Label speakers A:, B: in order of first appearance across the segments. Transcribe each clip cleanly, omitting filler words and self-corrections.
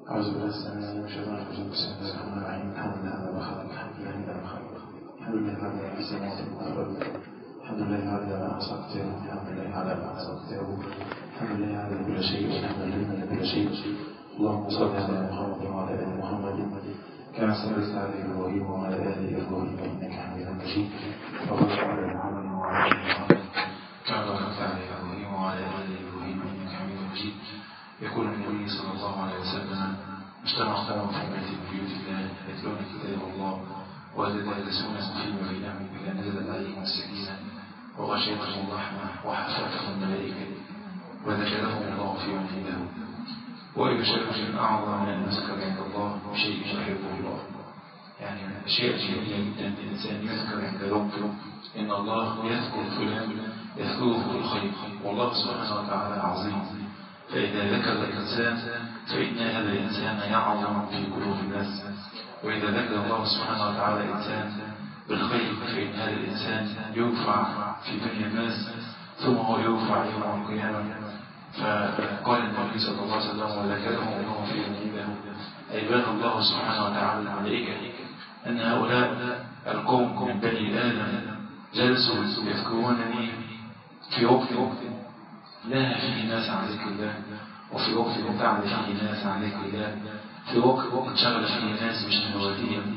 A: أعوذ بالله السميع العليم من الشيطان الرجيم. بسم الله الرحمن الرحيم. الحمد لله على ما خلق الحمد لله على ما خلق الحمد لله على ما سمعت الحمد لله على ما أحصته الحمد لله على ما أحصته الحمد لله على كل شيء والحمد لله على كل شيء. اللهم صل على محمد وعلى آل محمد كما صليت على إبراهيم وعلى آل إبراهيم إنك حميد مجيد. وبارك على محمد وعلى آل محمد كما باركت على إبراهيم وعلى آل إبراهيم إنك حميد مجيد. يقول النبي صلى الله عليه وسلم: اجتمع قوم في بيت من بيوت الله يتلون كتاب الله ويتدارسونه فيما بينهم إذا نزلت عليهم السكينة وغشيتهم الرحمة وحفتهم الملائكة وذكرهم الله في من عنده. وأي شيء أعظم من أن نذكر عند الله شيء يحبه الله. يعني من الأشياء الجميلة جدا أن الإنسان يذكر عند ربه إن الله يذكر فلان يذكره بالخير، والله سبحانه وتعالى عظيم. فإذا ذكر الإنسان فإن هذا الإنسان يعظم في قلوب الناس، وإذا ذكر الله سبحانه وتعالى الإنسان بالخير فإن هذا الإنسان يرفع في دنيا الناس ثم هو يرفع يوم القيامة. فقال النبي صلى الله عليه وسلم: وذكرهم الله في عنده، أي بان الله سبحانه وتعالى الملائكة أن هؤلاء القوم من بني آدم جلسوا يذكرونني في وقت لا فيه ناس عن ذكر الله، وفي وقت ابتعد فيه ناس عن ذكر الله، في وقت شغل فيه ناس بشهواتهم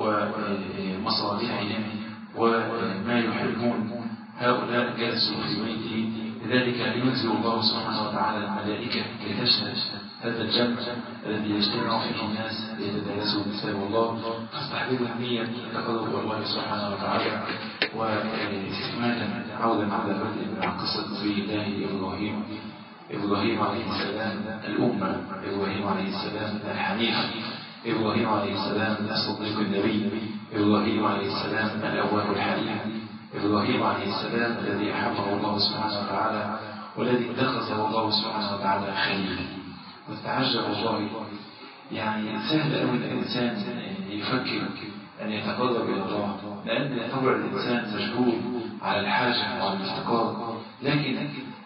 A: ومصالحهم وما يحبون. هؤلاء جلسوا في بيته، لذلك ينزل الله سبحانه وتعالى الملائكة كي تشهد هذا الجمع الذي يجتمع فيه الناس ليتدارسوا كتاب الله. فاستحضروا النية لتقرب إلى الله سبحانه وتعالى. واستكمالا عودا على بدء مع قصة نبي الله إبراهيم عليه السلام الأمة، إبراهيم عليه السلام الحنيف، إبراهيم عليه السلام الصديق النبي، إبراهيم عليه السلام الأواب الحليم، إبراهيم عليه السلام الذي أحبه الله سبحانه وتعالى والذي اتخذه الله سبحانه وتعالى خليلا. وتعجب الله، يعني سهل أوي الإنسان يفكر أن يتقرب إلى الله، لأن طبع الإنسان مجبور على الحاجة وعلى الافتقار، لكن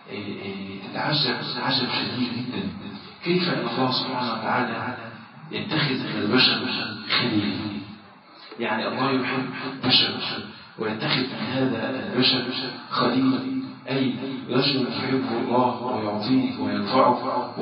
A: تتعجب عجب شديد جدا كيف أن الله سبحانه وتعالى يتخذ من البشر خليل. يعني الله يحب بشر ويتخذ من هذا البشر خليل، أي رجل يحب الله ويعطيه وينفعه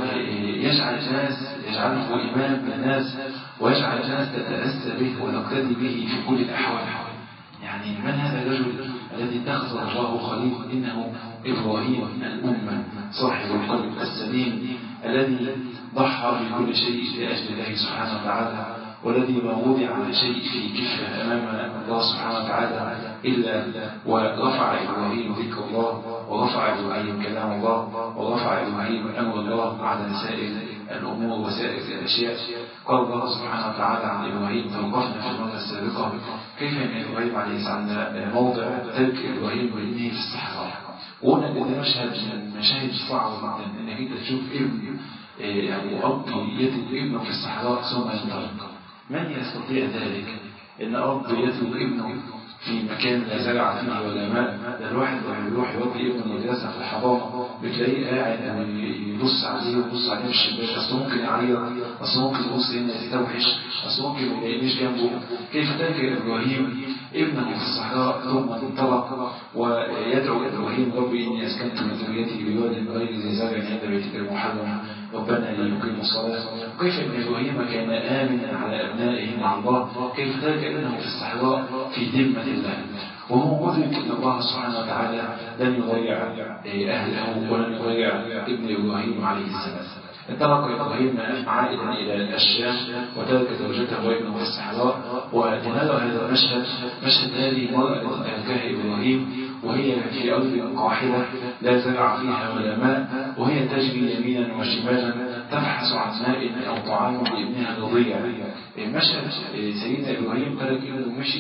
A: ويجعل الناس يجعله إمام للناس ويجعل الناس تتأسى به ونقتدي به في كل الأحوال. يعني من هذا الرجل الذي اتخذ الله خليل؟ إنه إبراهيم الأمة صاحب القلب السليم الذي ضحى بكل شيء لأجل الله سبحانه وتعالى، والذي ما وضع شيء في كفة أمام الله سبحانه وتعالى إلا ورفع إبراهيم ذكر الله، ورفع إبراهيم كلام الله، ورفع إبراهيم أمر الله على سائر الأمور وسائر الأشياء. قال الله سبحانه وتعالى عن إبراهيم، توقفنا في المرة السابقة كيف أن إبراهيم عليه السلام موضع ترك إبراهيم وابنه في الصحراء. وهنا ده مشهد من المشاهد الصعبة جدا، إنك أنت تشوف ابن يعني أب يترك ابنه في الصحراء ثم ينطلق. من يستطيع ذلك؟ إن أب يترك ابنه في مكان لا زرع فيه ولا ماء. ده الواحد لما يروح يودي ابنه مدرسة في الحضانة بتلاقيه قاعد يبص عليه ويبص عليه في الشباك، أصل ممكن يعيط، أصل ممكن يبص هنا يستوحش، أصل ممكن ما يلاقيش جنبه. كيف ترك إبراهيم ابنه في الصحراء ثم انطلق ويدعو إبراهيم: ربي إني أسكنت من ذريتي بواد غير ذي زرع عند بيتك المحرم ربنا ليقيموا الصلاة. كيف أن إبراهيم كان آمنا على أبنائه مع الله، كيف ترك ابنه في الصحراء في ذمة الله، وهو مدرك أن الله سبحانه وتعالى لن يضيع أهله ولن يضيع ابن إبراهيم عليه السلام. انطلق إبراهيم عائدا إلى الشام وترك زوجته وابنه في الصحراء. ولنرى هذا المشهد، مشهد هذه المرأة تركها إبراهيم وهي في أرض قاحلة لا زرع فيها ولا ماء، وهي تجري يمينا وشمالا تبحث عن ماء أو طعام لابنها الرضيع. مشهد سيدنا إبراهيم ترك ابنه ومشي.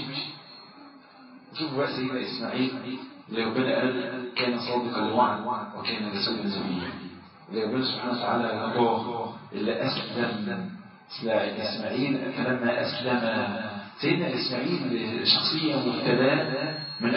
A: شوفوا بقى سيدنا إسماعيل اللي ربنا قال كان صادق الوعد وكان رسولا نبيا، اللي ربنا سبحانه وتعالى رضاه، اللي أسلم إسماعيل. فلما أسلم سيدنا إسماعيل شخصية مبتلى من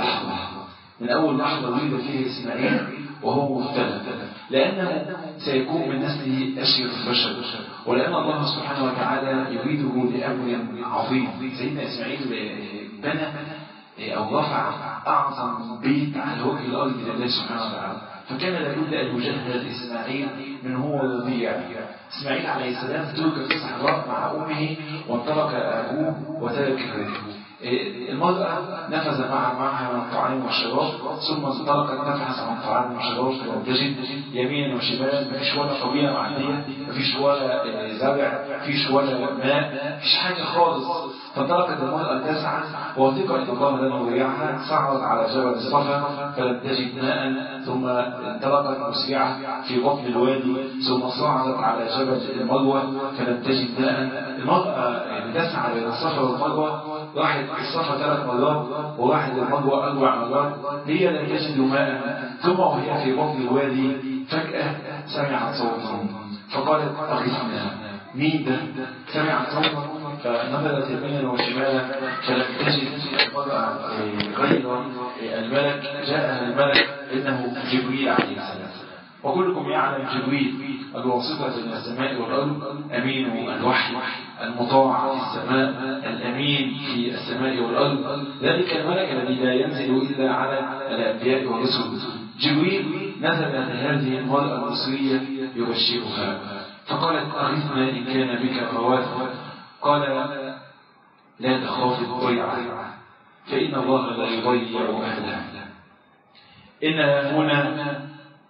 A: أول لحظة ولد فيها إسماعيل وهو مبتلى، لأنه سيكون من نسله أشرف البشر ولأن الله سبحانه وتعالى يريده لأمر عظيم. سيدنا إسماعيل بنى أو رفع أعظم بيت على وجه الأرض لله سبحانه وتعالى، فكان لابد أن يجهز إسماعيل من هو رضيع. إسماعيل عليه السلام ترك في الصحراء مع أمه وانطلق أبوه وترك ذلك. المرأة نفذ معها من الطعام والشراب، ثم انطلقت تبحث عن الطعام والشراب فلم تجد يمينا وشمالا، مفيش ولا قبيلة معدية، مفيش ولا زرع، مفيش ولا ماء، مفيش حاجة خالص. فانطلقت المرأة تسعى وثقت أن الله لن يضيعها، صعدت على جبل الصفا فلم تجد ماء، ثم انطلقت مسرعة في بطن الوادي، ثم صعدت على جبل المروة فلم تجد ماء. المرأة تسعى بين الصفا والمروة، راحت الصفا 3 مرات وراحت المروة 4 مرات، هي لم تجد ماء. ثم وهي في بطن الوادي فجأة سمعت صوتا فقالت أغثنا. مين ده؟ سمعت صوتا فنظرت يمينا وشمالا فلم تجد المرأة غير الملك. جاءها الملك إنه جبريل عليه السلام. وكلكم يعلم جبريل الواسطة بين السماء والأرض، أمين الوحي المطاع في السماء، الأمين في السماء والأرض، ذلك الملك الذي لا ينزل إلا على الأنبياء والرسل. جبريل نزل لهذه المرأة المصرية يبشرها فقالت أغثنا إن كان بك فوات. قال لا تخافي الضيعة فإن الله لا يضيع أهله. إن هنا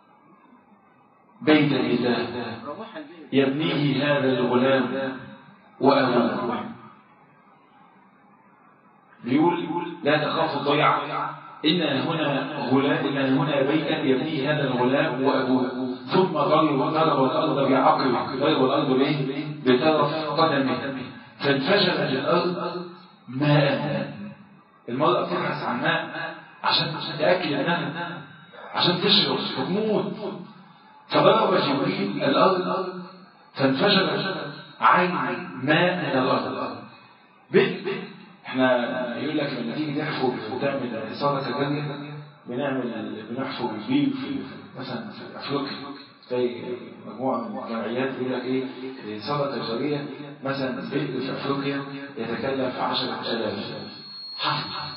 A: بيت لله يبنيه هذا الغلام وأبوه. بيقول لا تخاف الضيعة، إن هنا بيتا يبنيه هذا الغلام وأبوه. ثم ضرب الأرض بعقبه، ضرب الأرض ليه؟ بطرف قدمه فانفجرت الأرض ماء. المرأة تبحث عن ماء عشان تأكل منها، عشان تشرب وتموت. فضرب جبريل الأرض فانفجرت عين ماء من الأرض. احنا يقول لك لما تيجي تحفر وتعمل إصابة الجنة بنحفر بالبيل في مثلا في أفريقيا، زي مجموعة من الجمعيات يقول لك ايه الإصابة التجارية مثلا بيت في أفريقيا يتكلف 10,000 حفر.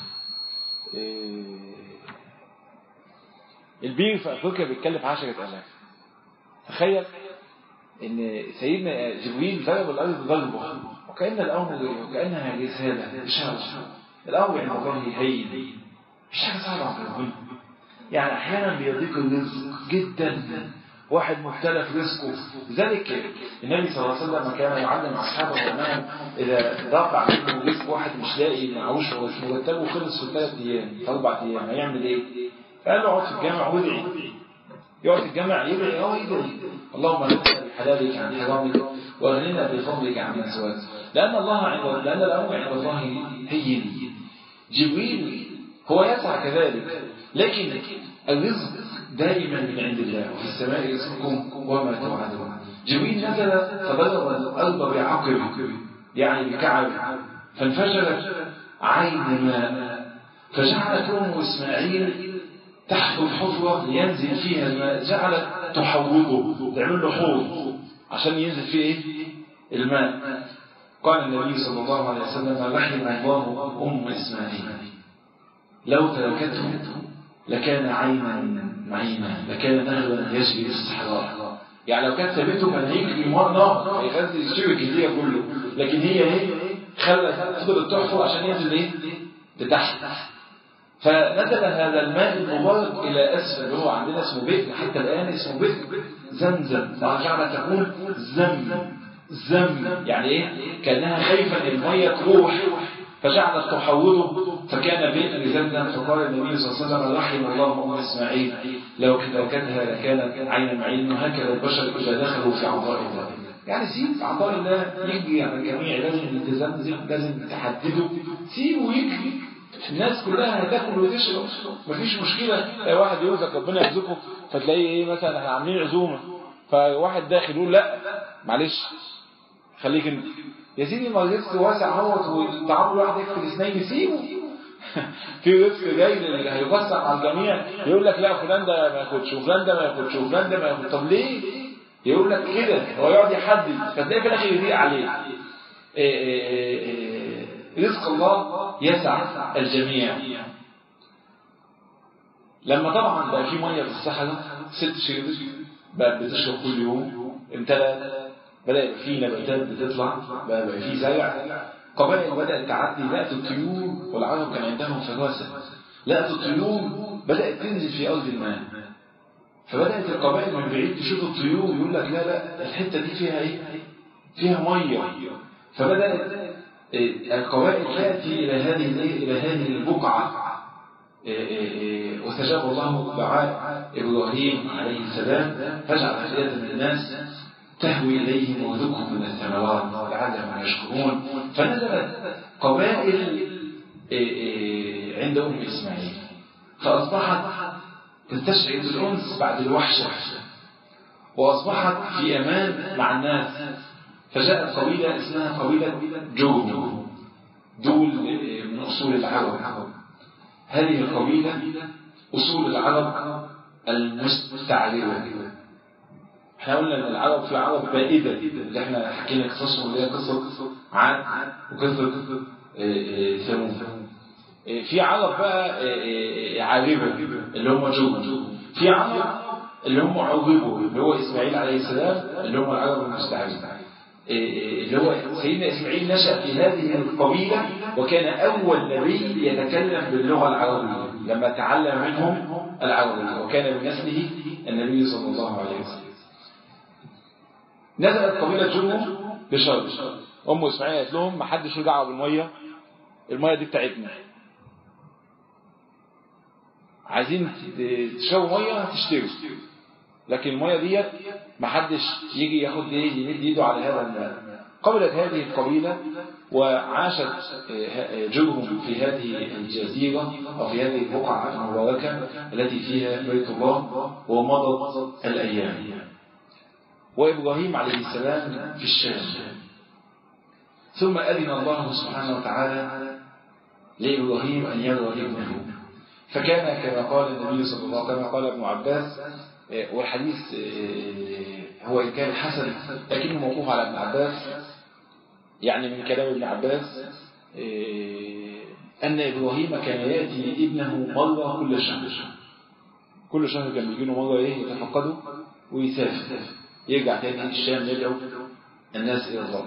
B: البير في أفريقيا بيتكلف 10,000. تخيل ان سيدنا جبريل ضرب الارض ضربه وكأن الامر وكأنها رسالة اشارة. الامر عند الله هين، مش حاجه صعبه عند ربنا. يعني احيانا بيضيق الرزق جدا، واحد مختلف رزقه. لذلك النبي صلى الله عليه وسلم كان يعلم اصحابه انه اذا ضاق عليهم رزق، واحد مش لاقي معوش ومش مرتبه خلص في 3 ايام في 4 ايام، هيعمل ايه؟ قال له اقعد في الجامع وادعي. يقعد في الجامع يدعي اللهم اغننا بحلالك عن حرامك واغننا بفضلك عن من سواك. لأن الأمر عند الله هين. جبريل هو يسعى كذلك، لكن الرزق دائما من عند الله، وفي السماء رزقكم وما توعدون. جبريل نزل فضرب الأرض بعقبه يعني بكعب فانفجرت عين ماء، فجعلت أم إسماعيل تحفر حفرة لينزل فيها الماء، جعلت تحوضه، تعمل له حوض عشان ينزل فيه ايه؟ الماء. قال النبي صلى الله عليه وسلم رحم الله أم إسماعيل لو تركته لكان عينا معينا، لكان نهرا يجري في الصحراء. يعني لو كانت ثابته كان هيجري نهر هيغذي الشبك اللي كله، لكن هي خلت فضلت تحفر عشان ينزل ايه؟ لتحت. فنزل هذا الماء المبارك إلى أسفل، هو عندنا اسمه بئر حتى الآن، اسمه بئر زمزم، وجعلت تقول زم يعني إيه؟ كأنها خايفة أن المية تروح فجعلت تحوله فكان بئر زمزم. فقال النبي صلى الله عليه وسلم رحم الله أم إسماعيل لو كانتها لكانت عين معين. وهكذا البشر إذا دخلوا في عطاء الله، يعني سيب عطاء الله يجري على الجميع، لازم التزام، لازم تحدده، سيبه يجري. الناس كلها هتاكل وتشرب، مفيش مشكلة. لو واحد يقول لك ربنا يرزقه فتلاقيه ايه مثلا احنا عاملين عزومة، فواحد داخل يقول لا معلش خليك انت يا سيدي، ما الرزق واسع اهوت والتعامل واحد يكفي اثنين، سيبه. في رزق جاي اللي هيوسع على الجميع، يقول لك لا فلان ده ما ياخدش وفلان ده ما ياخدش وفلان ده ما ياخدش. طب ليه؟ يقول لك كده، هو يقعد يحدد، فتلاقي في الاخر يضيق عليه. رزق الله يسع الجميع. لما طبعا بقى في ميه في الصحراء 6 شهور بقى بتشرب كل يوم، امتلأت، بدأ يبقى في نباتات بتطلع، بقى في زرع، قبائل بدأت تعدي، لقت الطيور، والعرب كان عندهم فراسة، لقت الطيور بدأت تنزل في أرض الماء، فبدأت القبائل من بعيد تشوف الطيور يقول لك لا الحتة دي فيها ايه؟ فيها ميه. فبدأت القبائل تأتي إلى هذه البقعة، واستجاب الله دعاء إبراهيم عليه السلام، فجعل أفئدة من الناس تهوي إليهم وارزقهم من الثمرات لعلهم يشكرون. فنزلت قبائل عند أم إسماعيل، فأصبحت تستشعر بالأنس بعد الوحشة، وأصبحت في أمان مع الناس. فجاءت قبيلة اسمها قبيلة جرهم، دول من أصول العرب. هذه القبيلة أصول العرب المستعربة. احنا قلنا ان العرب في عرب بائدة، اللي احنا حكينا قصصهم، اللي هي قصة عاد وقصة ثمود. في عرب بقى عاربة اللي هم جرهم، في عرب اللي هم عربوا اللي هو إسماعيل عليه السلام، اللي هم العرب المستعربة. اللي هو سيدنا إسماعيل نشأ في هذه القبيلة، وكان أول نبي يتكلم باللغة العربية لما تعلم منهم العربية، وكان من نسله النبي صلى الله عليه وسلم. نزلت قبيلة جرهم بشرط، أم إسماعيل قالت لهم ما حدش له دعوة بالمية، المية دي بتاعتنا، عايزين تشربوا مية هتشتروا، لكن المية ديت ما حدش يجي ياخد يمد ايده على هذا الماء. قبلت هذه القبيلة وعاشت جرهم في هذه الجزيرة أو في هذه البقعة المباركة التي فيها بيت الله، ومضت الأيام. وإبراهيم عليه السلام في الشام، ثم أذن الله سبحانه وتعالى لإبراهيم أن يرى ابنه، فكان كما قال النبي صلى الله عليه وسلم، قال ابن عباس، والحديث هو إن كان حسن لكنه موقوف على ابن عباس، يعني من كلام ابن عباس أن إبراهيم كان يأتي ابنه مرة كل شهر، كل شهر كان بيجي له مرة يتفقده ويسافر، يرجع تاني الشام يدعو الناس إلى الله،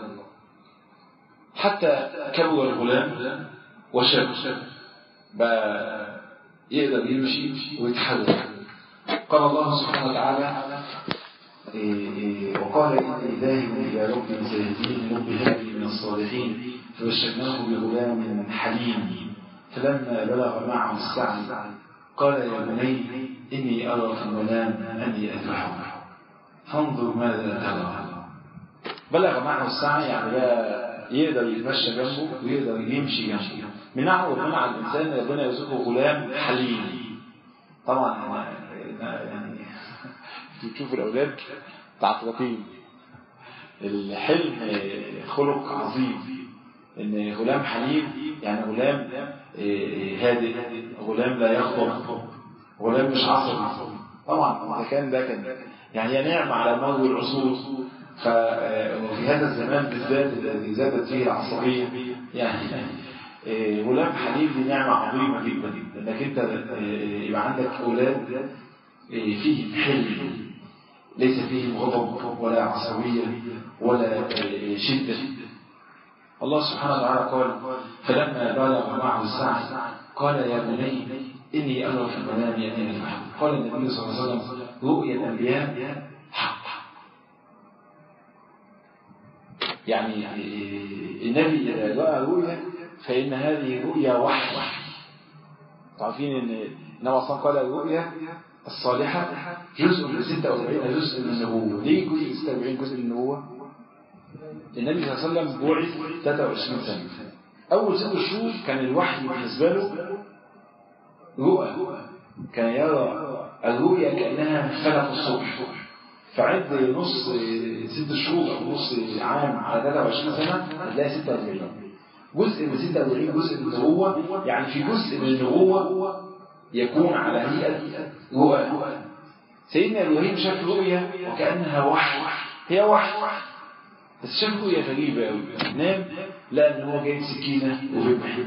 B: حتى كبر الغلام وشاب بقى يقدر يمشي ويتحرك. قال الله سبحانه وتعالى وقال إني ذاهب إلى ربي سيهدين، رب هب لي من الصالحين، فبشرناه بغلام حليم، فلما بلغ معه السعي قال يا بني إني أرى في المنام أني أذبحك فانظر ماذا ترى. بلغ معه السعي يعني بقى يقدر يتمشى جنبه ويقدر يمشي جنبه. من نعم ربنا على الإنسان ربنا يرزقه غلام حليم. طبعا يعني تشوف الأولاد تعطرتين، الحلم خلق عظيم، إن غلام حليم يعني غلام هادئ، غلام لا يغضب، غلام مش عصبي. طبعا إذا كان ده كان يعني نعمة على مر العصور، ففي هذا الزمان بالذات الذي زادت فيه العصبية يعني غلام حليم دي نعمة عظيمة جدا، انك انت يبقى عندك اولاد فيهم حلم، ليس فيهم غضب ولا عصبية ولا شدة. الله سبحانه وتعالى قال فلما بلغ معه السعي قال يا بني إني أرى في المنام أني أذبحك. قال النبي صلى الله عليه وسلم رؤيا الأنبياء حق، يعني النبي إذا رأى رؤيا فإن هذه رؤيا وحي. تعرفين أن النبي صلى الله عليه وسلم قال الرؤيا الصالحة جزء من 46 جزء من النبوة. ليه جزء 46 جزء من النبوة؟ النبي صلى الله عليه وسلم بعث 23 سنة، أول 6 شهور كان الوحي بالنسبة له رؤى، كان يرى الرؤيا كأنها فلق الصبح. فعد نص 6 شهور أو نص عام على 23 سنة هتلاقي 46 جزء من 46 جزء من النبوة. يعني في جزء من النبوة يكون على هيئة رؤى، سيدنا إبراهيم شاف رؤية وكأنها وحي، هي وحي بس شاف رؤية غريبة أوي. نام لقى إن هو جايب سكينة وذبح.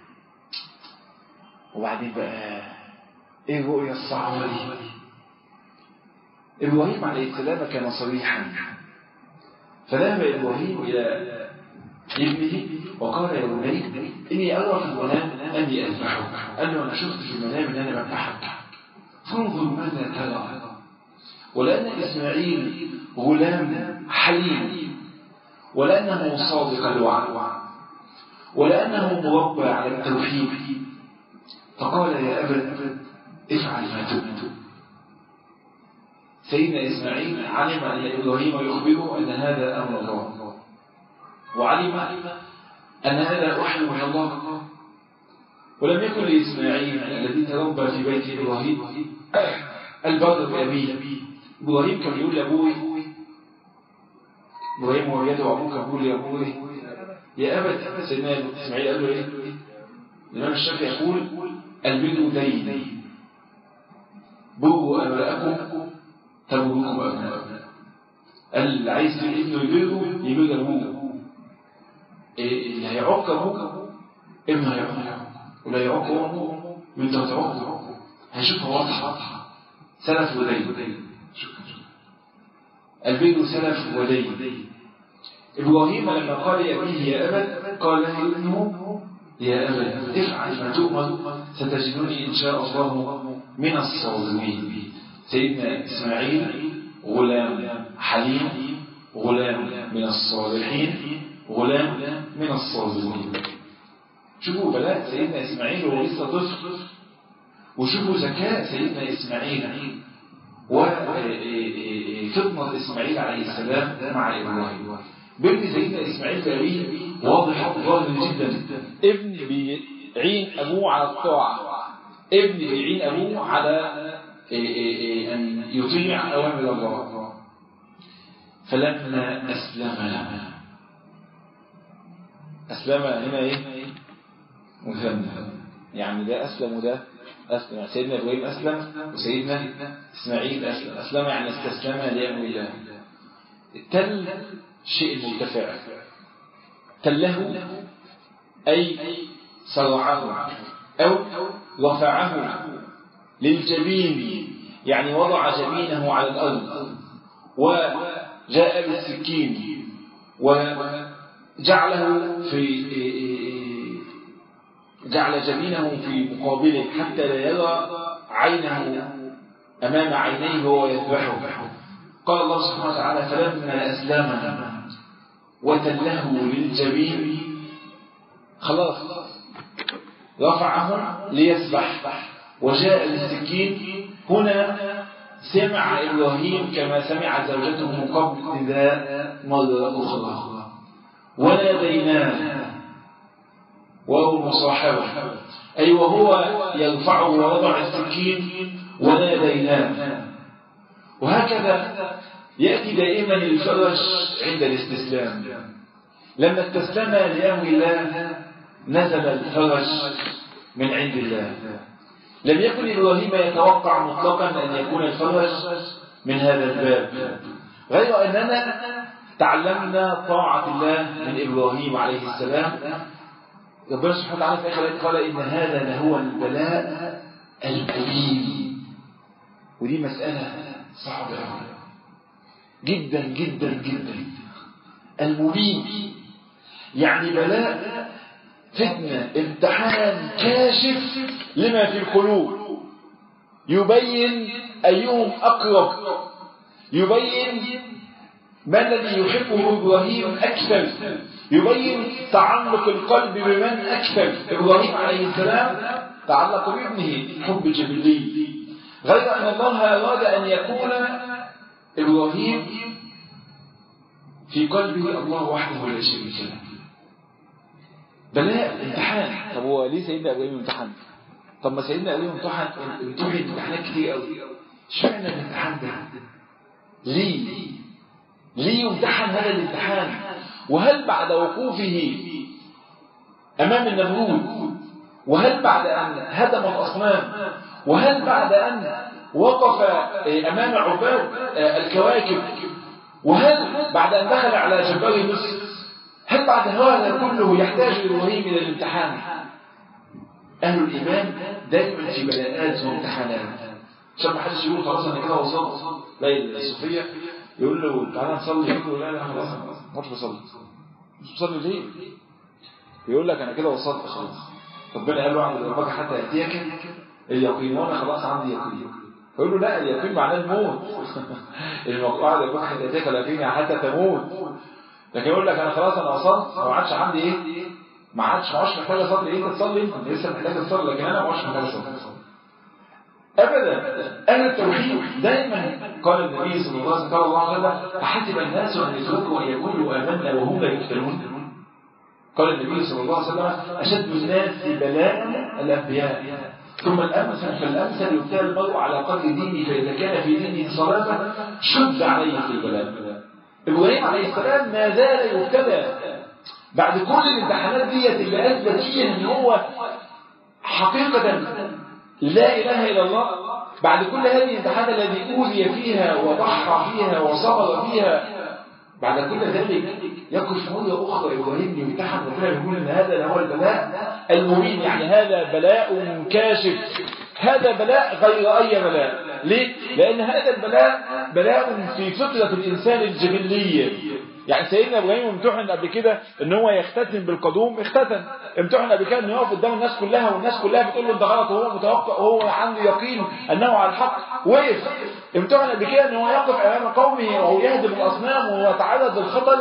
B: وبعدين بقى إيه الرؤية الصعبة دي؟ إبراهيم عليه السلام كان صريحا، فذهب إبراهيم إلى ابنه وقال يا بني إني أرى في المنام أني أذبحك. قال له أنا شفت في المنام أن أنا بذبحك فانظر ماذا ترى. ولأن إسماعيل غلام حليم، ولأنه صادق الوعد، ولأنه مربى على التوحيد، فقال يا أبت افعل ما تؤمر. سيدنا إسماعيل علم أن إبراهيم يخبره أن هذا أمر الله، وعلم أن هذا وحي من الله. ولم يكن لإسماعيل الذي تربى في بيت إبراهيم البر بأبيه. إبراهيم كان يقول لأبوه، إبراهيم وهو يدعو أبوه كان يقول لأبوه يا أبت. سيدنا إسماعيل قال له إيه؟ الإمام الشافعي يقول البر دين، بروا أبناءكم تبروكم أبناءكم. اللي عايز ابنه يبره يبر أبوه، اللي هيعق أبوه ابنه هيعق، ولا يعق أبوه من ده تعقه. هيشوفها واضحة، سلف ودين. البر سلف ودين. إبراهيم لما قال لأبيه يا أبت قال له ابنه يا أبت افعل ما تؤمر ستجدني إن شاء الله من الصابرين. سيدنا إسماعيل غلام حليم، غلام من الصالحين، غلام من الصابرين. شوفوا بلاء سيدنا إسماعيل وهو لسه طفل، وشوفوا ذكاء سيدنا إسماعيل وفطنة إسماعيل عليه السلام مع إبراهيم. بنت سيدنا إسماعيل بأبيه واضح جدا. ابن بيعين أبوه على الطاعة، ابن بيعين أبوه على أن يطيع أوامر الله. فلما أسلم هنا إيه؟ مثنى، يعني ده أسلم وده أسلم. يعني سيدنا إبراهيم أسلم وسيدنا إسماعيل أسلم يعني استسلم لأمر الله. التل شيء مرتفع، تله أي صرعه أو رفعه للجبين، يعني وضع جبينه على الأرض وجاء بالسكين وجعله جعل جبينه في مقابله حتى لا يرى عينه أمام عينيه وهو يذبحه. قال الله سبحانه وتعالى فلما أسلم وتله للجبين خلاص رفعه ليسبح وجاء للسكين. هنا سمع إبراهيم كما سمع زوجته من قبل نداء مرة أخرى وناديناه وهو مصاحبه، أي وهو يرفعه ووضع السكين وناديناه. وهكذا يأتي دائما الفرج عند الاستسلام. لما استسلم لأمر الله نزل الفرج من عند الله. لم يكن إبراهيم يتوقع مطلقا أن يكون الفرج من هذا الباب، غير أننا تعلمنا طاعة الله من إبراهيم عليه السلام. ربنا سبحانه وتعالى في آخر قال إن هذا لهو البلاء المبين. ودي مسألة صعبة جدا جدا جدا. المبين يعني بلاء، فتنة، امتحان كاشف لما في القلوب، يبين أيهم أقرب، يبين ما الذي يحبه إبراهيم أكثر، يبين تعلق القلب بمن أكثر. إبراهيم عليه السلام تعلق بابنه حب جبلي، غير أن الله أراد أن يكون إبراهيم في قلبه الله وحده لا شريك له. بلاء امتحان. طب هو ليه سيدنا إبراهيم امتحان؟ طب ما سيدنا إبراهيم امتحن امتحانات كتير قوي، اشمعنى الامتحان ده؟ ليه يمتحن هذا الامتحان؟ وهل بعد وقوفه أمام النمرود، وهل بعد أن هدم الأصنام، وهل بعد أن وقف أمام عباد الكواكب. وهل بعد أن دخل على جبال مصر هل بعد هذا كله يحتاج إبراهيم إلى الامتحان؟ أهل الإيمان دائما في بلاءات وامتحانات. عشان ما حدش يقول خلاص أنا كده وصلت. لا الصوفية يقول له تعالى نصلي، يقول له لا خلاص مش بصلي. مش بصلي ليه؟ يقول لك أنا كده وصلت خلاص. ربنا قال له عند ربك حتى يأتيك اليقين، وأنا خلاص عندي يقين. يقول له لا، اليقين معناه الموت. المقطوعة يقول حتى يأتيك اليقين حتى تموت. لكن يقول لك أنا خلاص أنا وصلت ما عادش عندي إيه؟ ما عادش محتاج أصلي. إيه تصلي؟ أنت لسه محتاج تصلي، لكن أنا ما عادش محتاج أصلي أبدا. أهل التوحيد دائما قال النبي صلى الله عليه وسلم أحسب الناس أن يتركوا أن يقولوا آمنا وهم لا يفتنون. قال النبي صلى الله عليه وسلم أشد الناس بلاء الأنبياء ثم الأمثل فالأمثل يبتلى المرء على قدر دينه، فإذا كان في دينه صلابة شد عليه في البلاء. إبراهيم عليه السلام ما زال يبتلى بعد كل الامتحانات ديت اللي أثبت فيها إن هو حقيقة لا إله إلا الله. بعد كل هذه الامتحانات التي أوذي فيها وضحى فيها وصبر فيها، بعد كل ذلك يقف مرة أخرى إبراهيم يمتحن ربنا يقول إن هذا هو البلاء المبين. يعني هذا بلاء كاشف، هذا بلاء غير أي بلاء. ليه؟ لأن هذا البلاء بلاء في فطرة الإنسان الجبلية. يعني سيدنا إبراهيم امتحن قبل كده إن هو يختتن بالقدوم، اختتن. امتحن قبل كده إنه يقف قدام الناس كلها والناس كلها بتقول له أنت غلط وهو متوقع وهو عنده يقين أنه على الحق، وقف. امتحن قبل كده إنه يقف أمام قومه وهو يهدم الأصنام ويتعرض للخطر،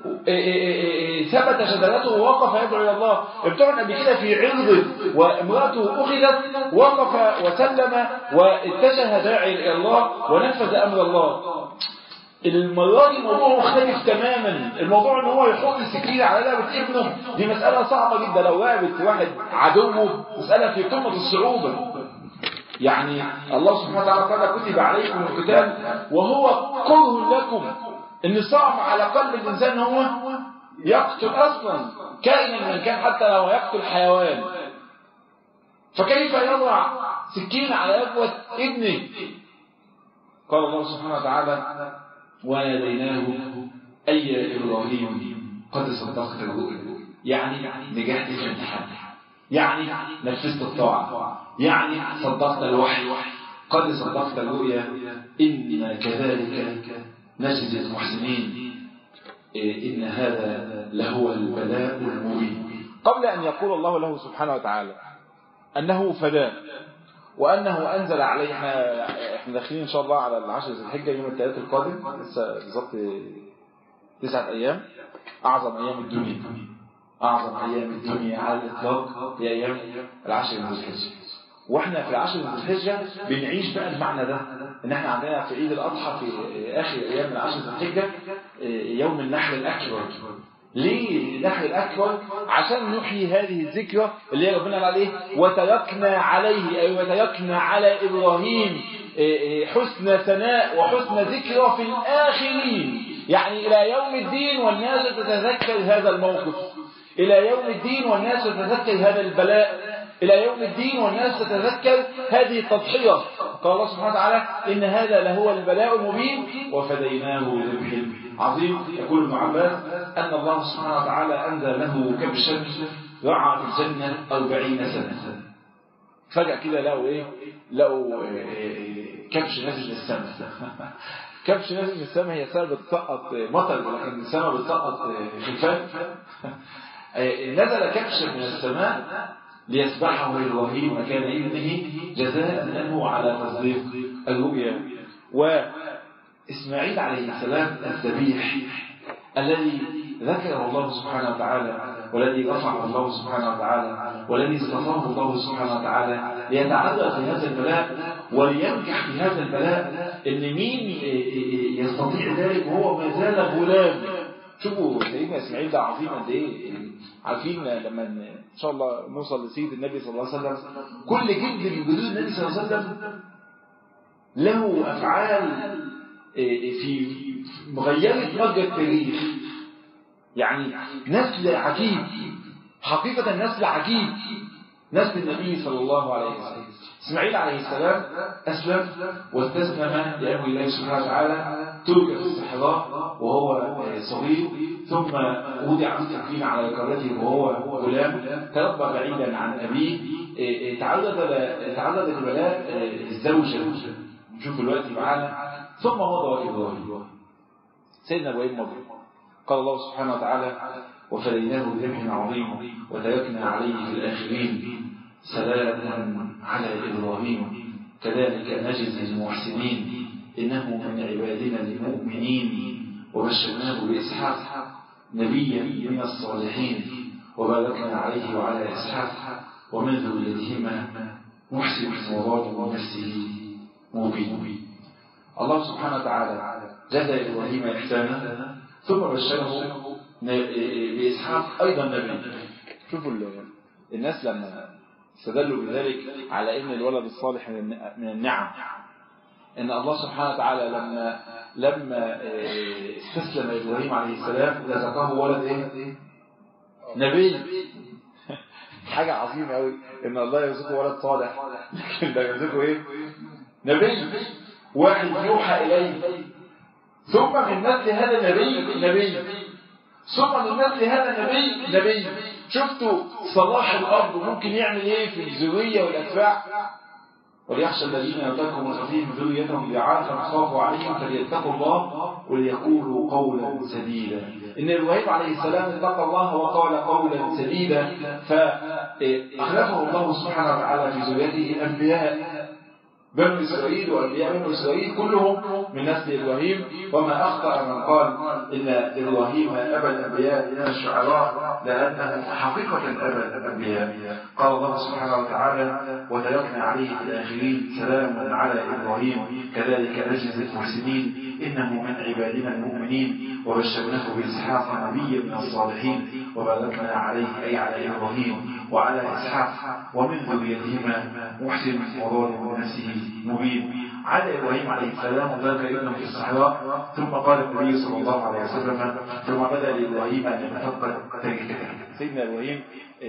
B: ثبت شجرته ووقف يدعو إلى الله. امتحن قبل كده في عرضه وامرأته أخذت، وقف وسلم واتجه داعي إلى الله ونفذ أمر الله. المرة دي الموضوع مختلف تماما. الموضوع ان هو يحط السكين على رقبة ابنه، دي مسألة صعبة جدا. لو رقبة واحد عدوه مسألة في قمة الصعوبة. يعني الله سبحانه وتعالى قال كتب عليكم القتال وهو كره لكم. ان صعب على قلب الانسان هو يقتل اصلا كائنا من كان، حتى لو يقتل حيوان. فكيف يضع سكين على رقبة ابنه؟ قال الله سبحانه وتعالى وناديناه أي إبراهيم قد صدقت الرؤيا. يعني نجحت في الامتحان، يعني نفذت الطاعة، يعني صدقت الوحي، قد صدقت الرؤيا إنا كذلك نجزي المحسنين. إن هذا لهو البلاء المبين.
C: قبل أن يقول الله له سبحانه وتعالى أنه فداه وأنه أنزل عليه، احنا داخلين إن شاء الله على العشر ذي الحجة يوم الثلاث القادم، لسه بالظبط 9 أيام، أعظم أيام الدنيا، أعظم أيام الدنيا على الإطلاق هي أيام العشر ذي الحجة. وإحنا في العشر ذي الحجة بنعيش بقى المعنى ده، إن إحنا عندنا في عيد الأضحى في آخر أيام العشر ذي الحجة يوم النحر الأكبر. ليه النحر الأكبر؟ عشان نحيي هذه الذكرى اللي ربنا قال عليه وتركنا عليه، أي وتركنا على إبراهيم حسن ثناء وحسن ذكرى في الآخرين. يعني إلى يوم الدين والناس تتذكر هذا الموقف، إلى يوم الدين والناس تتذكر هذا البلاء، إلى يوم الدين والناس تتذكر هذه التضحية. قال الله سبحانه وتعالى إن هذا لهو البلاء المبين وفديناه بذبح عظيم. يقول ابن عباس أن الله سبحانه وتعالى أنزل له كبشا رعى في الجنة 40 سنة. فجأة كده لقوا كبش نازل من السماء. كبش نازل من السماء هي سبب بتسقط مطر، لكن السماء بتسقط خلفان. نزل كبش من السماء ليسبحه إبراهيم مكان ابنه جزاء له على تصديق الرؤيا. وإسماعيل عليه السلام الذبيح الذي ذكره الله سبحانه وتعالى والذي رفعه الله سبحانه وتعالى والذي اصطفاه الله سبحانه وتعالى ليتعرض في هذا البلاء ولينجح في هذا البلاء. إن مين يستطيع ذلك وهو ما زال غلام؟ شوفوا سيدنا إسماعيل ده عظيم قد إيه. عارفين لما إن شاء الله نوصل لسيد النبي صلى الله عليه وسلم، كل جد من جدود النبي صلى الله عليه وسلم له أفعال في مغيرة مجرى التاريخ. يعني نسل عجيب، حقيقة نسل عجيب.
B: نسل النبي صلى الله عليه وسلم. إسماعيل عليه السلام أسلم واستسلم لأمر الله سبحانه وتعالى، ترك في الصحراء وهو صغير، ثم وضع السكين على ذكرته وهو غلام، تربى بعيدا عن أبيه، تعرض لبلاء الزوجة، نشوف دلوقتي معانا، ثم مضى إبراهيم. سيدنا إبراهيم مضى، قال الله سبحانه وتعالى: وفديناه بذبح عظيم وتركنا عليه في الآخرين سلام على إبراهيم كذلك نجزي المحسنين إنه من عبادنا المؤمنين وبشرناه بإسحاق نبيا من الصالحين وباركنا عليه وعلى إسحاق ومن ذريتهما محسن وظالم نفسه مبين. الله سبحانه وتعالى جزى إبراهيم إحسانا ثم بشره بإسحاق أيضا نبي.
C: شوفوا الناس لما استدلوا بذلك على ان الولد الصالح من النعم، ان الله سبحانه وتعالى لما استسلم ابراهيم عليه السلام رزقه ولد ايه؟ نبي. حاجه عظيمه قوي ان الله يرزقه ولد صالح، لكن ده يرزقه ايه؟ نبي، واحد يوحى اليه، ثم من نسل هذا نبي، ثم من نسل هذا نبي. شفتوا صلاح الأرض ممكن يعمل إيه في الذرية والأتباع؟ وليخشى الذين يتركوا من خلفهم ذريتهم ضعافا خافوا عليهم فليتقوا الله وليقولوا قولا سديدا. إن إبراهيم عليه السلام اتقى الله وقال قولا سديدا، فأخلفه الله سبحانه وتعالى في ذريته أنبياء بنو إسرائيل، وأنبياء بنو إسرائيل كلهم من نسل إبراهيم. وما أخطأ من قال إن إبراهيم أبا الأنبياء من الشعراء، لأنه حقيقة أبا الأنبياء. قال الله سبحانه وتعالى: وتركنا عليه في الآخرين سلام على إبراهيم كذلك نجزي المحسنين إنه من عبادنا المؤمنين وبشرناه بإسحاق نبيا من الصالحين وباركنا عليه أي على إبراهيم وعلى إسحاق ومن ذريتهما محسن وظالم نفسه مبين. عاد إبراهيم عليه السلام ذلك ابنه في الصحراء، ثم قال النبي صلى الله عليه وسلم: ثم بدا لإبراهيم أن يتفقد تركته. سيدنا إبراهيم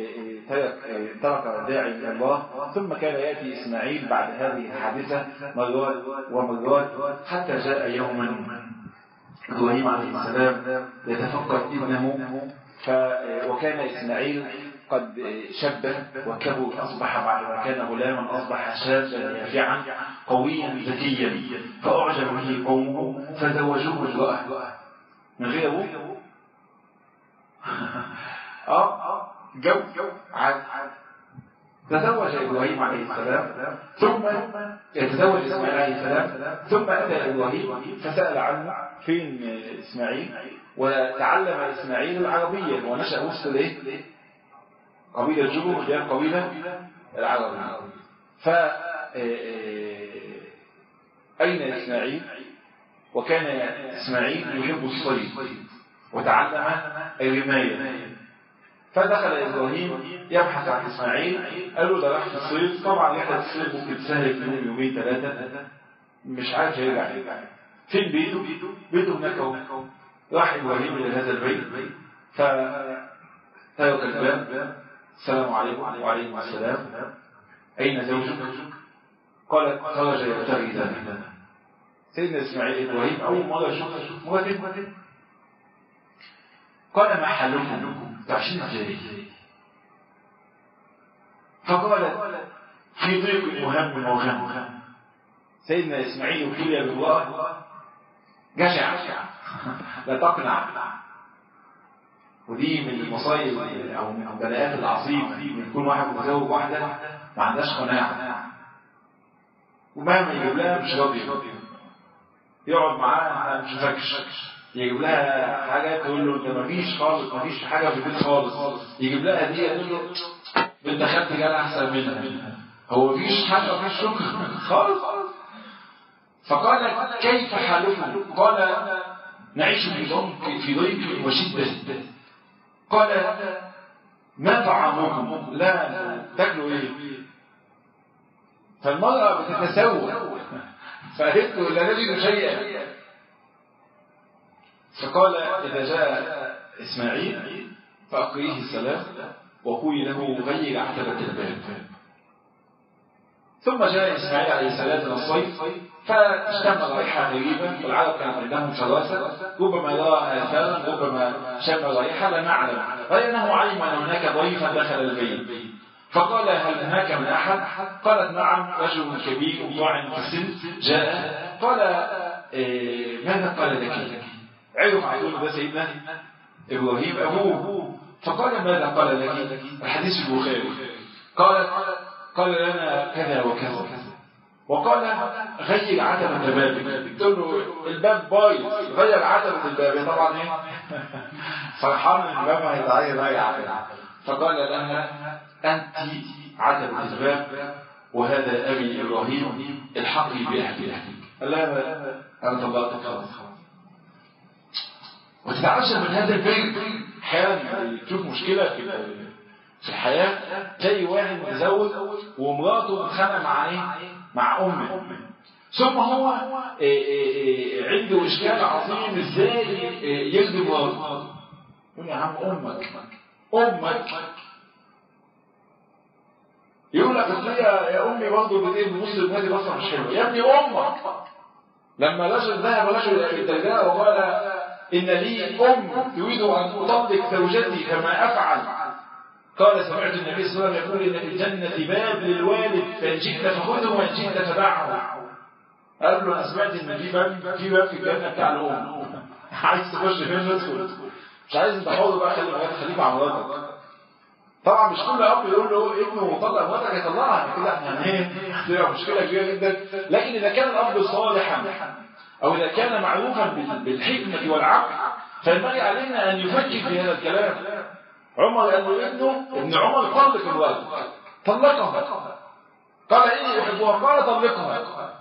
C: ترك داعي إلى الله، ثم كان يأتي إسماعيل بعد هذه الحادثة مرات ومرات، حتى جاء يوما إبراهيم عليه السلام يتفقد ابنه، وكان إسماعيل قد شب وكبر، أصبح بعد ما كان غلاما أصبح شابا يافعا قويا ذكيا، فأعجب به قومه فزوجوه امرأة من غير أبوه. تزوج إبراهيم عليه السلام، ثم يتزوج إسماعيل عليه السلام، ثم أتى إبراهيم فسأل عنه فين إسماعيل، وتعلم إسماعيل العربية ونشأ وسط قبيلة جبر اللي هي القبيلة العربية. أين إسماعيل؟ وكان إسماعيل يحب الصيد وتعلم الرماية، فدخل إبراهيم يبحث عن إسماعيل، قال له ده راح في الصيد. طبعا رحلة الصيد ممكن تسهل في يومين ثلاثة، مش عارف يرجع فين بيته هناك اهو. راح إبراهيم إلى هذا البيت فترك الباب: السلام عليكم. وعليكم السلام. أين زوجك؟ قال: خرج يبتغي ذلك. سيدنا إسماعيل إبراهيم أول مرة يشوف مرة، قال: ما حلكم؟ تعشين ازاي؟ فقال: في ضيق مهم وغم. سيدنا إسماعيل ابتلي بالله جشع لا تقنع، ودي من المصايب أو من البلاءات العظيمة من يكون واحد متزوج واحدة ما عندهاش قناعة، ومهما يجيب لها مش راضي، يقعد معاها مش فاكش، يجيب لها حاجة تقول له انت مفيش خالص، مفيش حاجة في البيت خالص، يجيب لها دي تقول له انت خدت جالة أحسن منها، هو مفيش حاجة مفيش شكر خالص. فقال: كيف حالكم؟ قال: نعيش في ضيق وشدة. قال: ما طعامكم؟ لا تاكلوا ايه؟ فالمرأة بتتسوى، فقالت له: لا نجد شيئا. فقال: إذا جاء إسماعيل فأقريه السلام
B: وقولي له غير عتبة الباب. ثم جاء إسماعيل عليه السلام من الصيف فاشتم رائحة غريبة، والعرب كان عندهم فراسة، ربما رأى آثارا ربما شم رائحة لا نعلم، غير أنه علم أن هناك ضيفا دخل البيت، فقال هل هناك من أحد؟ قالت نعم، رجل كبير وطاعن في السن جاء. قال ماذا قال لك؟ عرف عدول ده سيدنا إبراهيم أبوه، فقال ماذا قال لك؟ الحديث البخاري. قال لنا كذا وكذا، وقال غير عتبة بابك. قلت له الباب بايظ، غير عتبة الباب. طبعا ايه فرحان ان الباب هيتغير عتبة. فقال لها انت عتبة الباب وهذا ابي ابراهيم، الحقي باهلك. قال لها انا طلقتك خلاص. وتتعجب من هذا البيت. احيانا تشوف مشكلة في الحياة، تلاقي واحد متزوج ومراته متخانقة مع ايه؟ مع امه، ثم هو عنده اشكال عظيم ازاي يرضي مراته. يقول يا عم امك يقول لك اصل يا امي برضه بتقول بص لبناتي بصه مش حلوه. يا ابني امك. لما ذهب رجل الى الدجال وقال ان لي ام تريد ان تطلق زوجتي فما افعل؟ قال سمعت النبي صلى الله عليه وسلم يقول ان في الجنه باب للوالد فان شئت فخذه وان شئت فدعه. قال له انا سمعت ان في باب في الجنه بتاع الام، عايز تخش فين ندخل، مش عايز انت حاضر بقى خليك مع مراتك. طبعا مش كل اب يقول له ابنه طلق مراتك يطلقها كده، احنا هتبقى مشكله كبيره جدا. لكن اذا كان الاب صالحا او اذا كان معروفا بالحكمه والعقل فينبغي علينا ان يفكر في هذا الكلام. عمر قال له ابن عمر طلق امراته، طلقها. قال اني احبها، قال طلقها،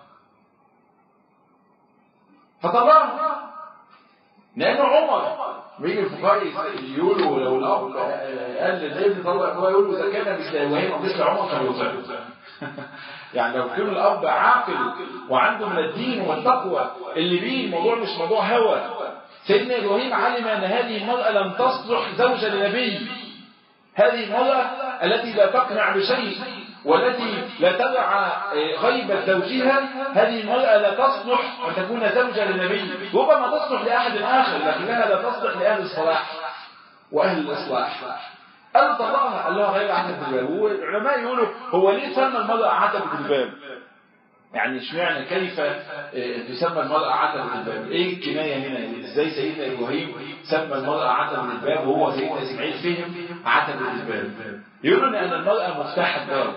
B: فطلقها. لانه عمر بيجي الفقهاء يقولوا لو الاب قال للابن طلق ابوه يقول له اذا كان مثل ابراهيم ومثل عمر فليطلق. يعني لو كان الاب عاقل وعنده من الدين والتقوى اللي بيه الموضوع مش موضوع هوى. سيدنا ابراهيم علم ان هذه المراه لم تصلح زوجة لنبي، هذه المراه التي لا تقنع بشيء والتي لا تدع غيبة زوجها، هذه المرأة لا تصلح أن تكون زوجة للنبي. ربما تصلح لأحد آخر لكنها لا تصلح لأهل الصلاح وأهل الإصلاح. قال طلقها، قال لها غير عتبة الباب. والعلماء يقولوا هو ليه سمى المرأة عتبة الباب؟ يعني اشمعنى كيف تسمى المرأة عتبة الباب؟ ايه الكناية هنا؟ ازاي سيدنا إبراهيم سمى المرأة عتبة الباب وهو سيدنا إسماعيل فهم عتبة الباب؟ يقولون أن المرأة مفتاح الباب،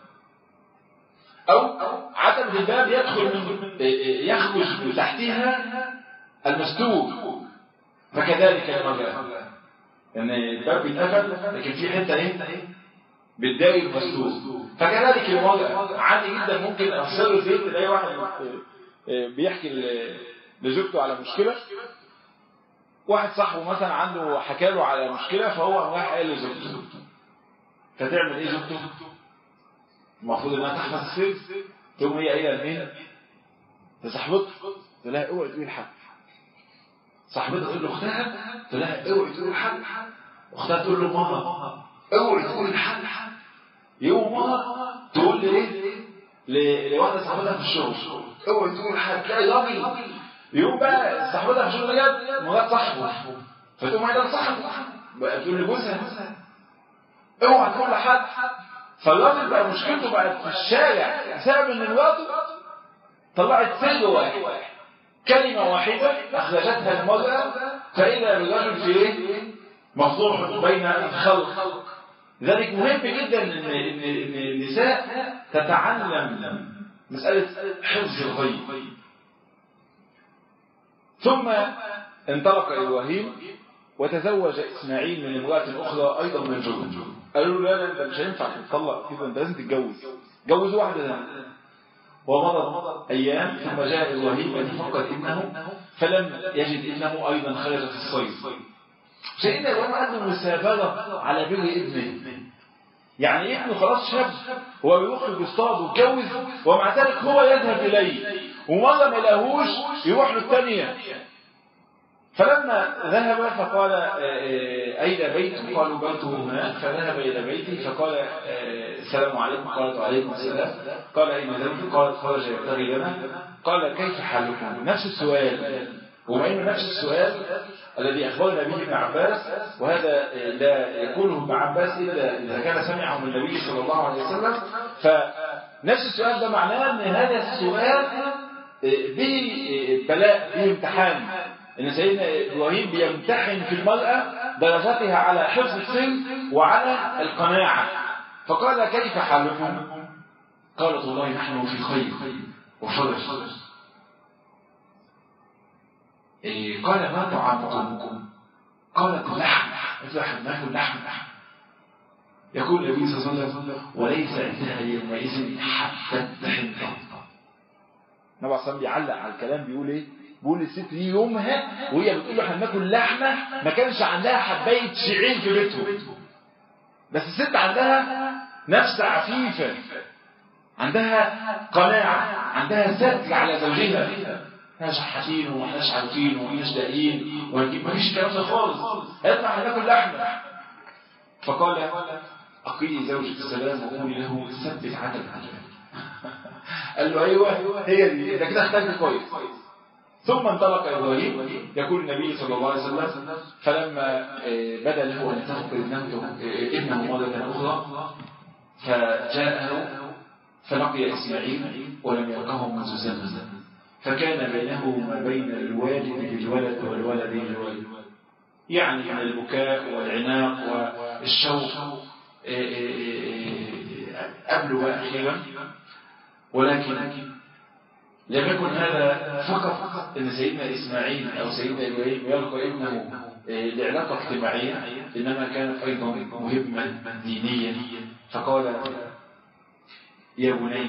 B: أو عتبة الباب يخرج من تحتها المستور، فكذلك المرأة. يعني الباب بيتقفل لكن في حتة ايه؟ بالداري المستور. فكذلك المرأة عادي جدا ممكن أفسر البيت تلاقي واحد بيحكي لزوجته على مشكلة، واحد صاحبه مثلا عنده حكى له على مشكلة فهو راح قال لزوجته، فتعمل ايه زوجته؟ المفروض انها تحفظ السر، تقوم هي قايله لمين؟ لصاحبتها، تقول لها اوعي تقولي لحد. صاحبتها تقول لاختها، تقول لها اوعي تقولي لحد. اختها تقول له ماما اوعي تقولي لحد. يوم ماما تقول لي لواحده صاحبتها في الشغل اوعي تقولي لحد. تلاقي راجل يوم بقى صاحبتها في الشغل جت مرات صاحبه، فتقوم قايله لصاحبه بقى تقول لجوزها اوعى تقول لحد. فالراجل بقى مشكلته بقت في الشارع بسبب ان مراته طلعت سر واحد، كلمه واحده اخرجتها المراه فاذا بالرجل في ايه؟ مفضوح بين الخلق. لذلك مهم جدا ان النساء تتعلم مساله حفظ الغيب. ثم انطلق ابراهيم وتزوج اسماعيل من امراه اخرى ايضا من جرهم. قالوا له لا انت مش هينفع تطلق كده، انت لازم تتجوز، جوز واحده ثانيه. ومضت ايام ثم جاء ابراهيم يتفقد ابنه فلم يجد ابنه ايضا خرج في الصيف. سيدنا ابراهيم عنده مثابره على بر ابنه، يعني ابنه خلاص شاب هو بيروح بيصطاد ويتجوز ومع ذلك هو يذهب اليه، ومره ما يلاقوش يروح له الثانيه. فلما ذهب فقال أين بيت؟ قالوا بيته هناك. فذهب إلى بيته فقال السلام عليكم. قالت وعليكم السلام. قال أين زوجك؟ قالت خرج يبتغي لنا. قال كيف حالكم؟ نفس السؤال، ومع أنه نفس السؤال الذي أخبرنا به ابن عباس، وهذا لا يقوله ابن عباس إلا إذا كان سمعه من النبي صلى الله عليه وسلم. فنفس السؤال ده معناه أن هذا السؤال به بلاء، به امتحان، إن سيدنا إبراهيم بيمتحن في المرأة درجتها على حفظ السر وعلى القناعة. فقال كيف حالكم؟ قالت والله نحن في خير وفرج. قال ما طعامكم؟ قالت اللحم. ناكل لحم. يقول النبي صلى الله عليه وسلم وليس عندها يومئذ حبة حنطة. النبي صلى الله عليه وسلم بيعلق على الكلام، بيقول ايه؟ بيقول الست دي يومها وهي بتقول له احنا بناكل لحمه ما كانش عندها حبايه شعير في بيتهم، بس الست عندها نفس عفيفه، عندها قناعه، عندها ستر على زوجها. احنا شحاتين واحناش عارفين واحناش لاقيين ومفيش الكلام ده خالص، اطلع هناكل لحمه. فقال اقيلي زوجك السلام وقولي له ثبت عدد. قال له ايوه هي دي، انت كده اخترت كويس. ثم انطلق ابراهيم. يقول النبي صلى الله عليه وسلم فلما بدا له ان يتفقد ابنه مره اخرى فجاءه فلقي اسماعيل ولم يلقه منذ زمن، فكان بينه وبين الوالد بالولد والولد بالولد، يعني من البكاء والعناق والشوق قبل واخيرا. ولكن لم يكن هذا فقط ان سيدنا اسماعيل او سيدنا ابراهيم يلقى ابنه لعلاقه اجتماعيه، انما كانت ايضا مهمه دينيا. فقال يا بني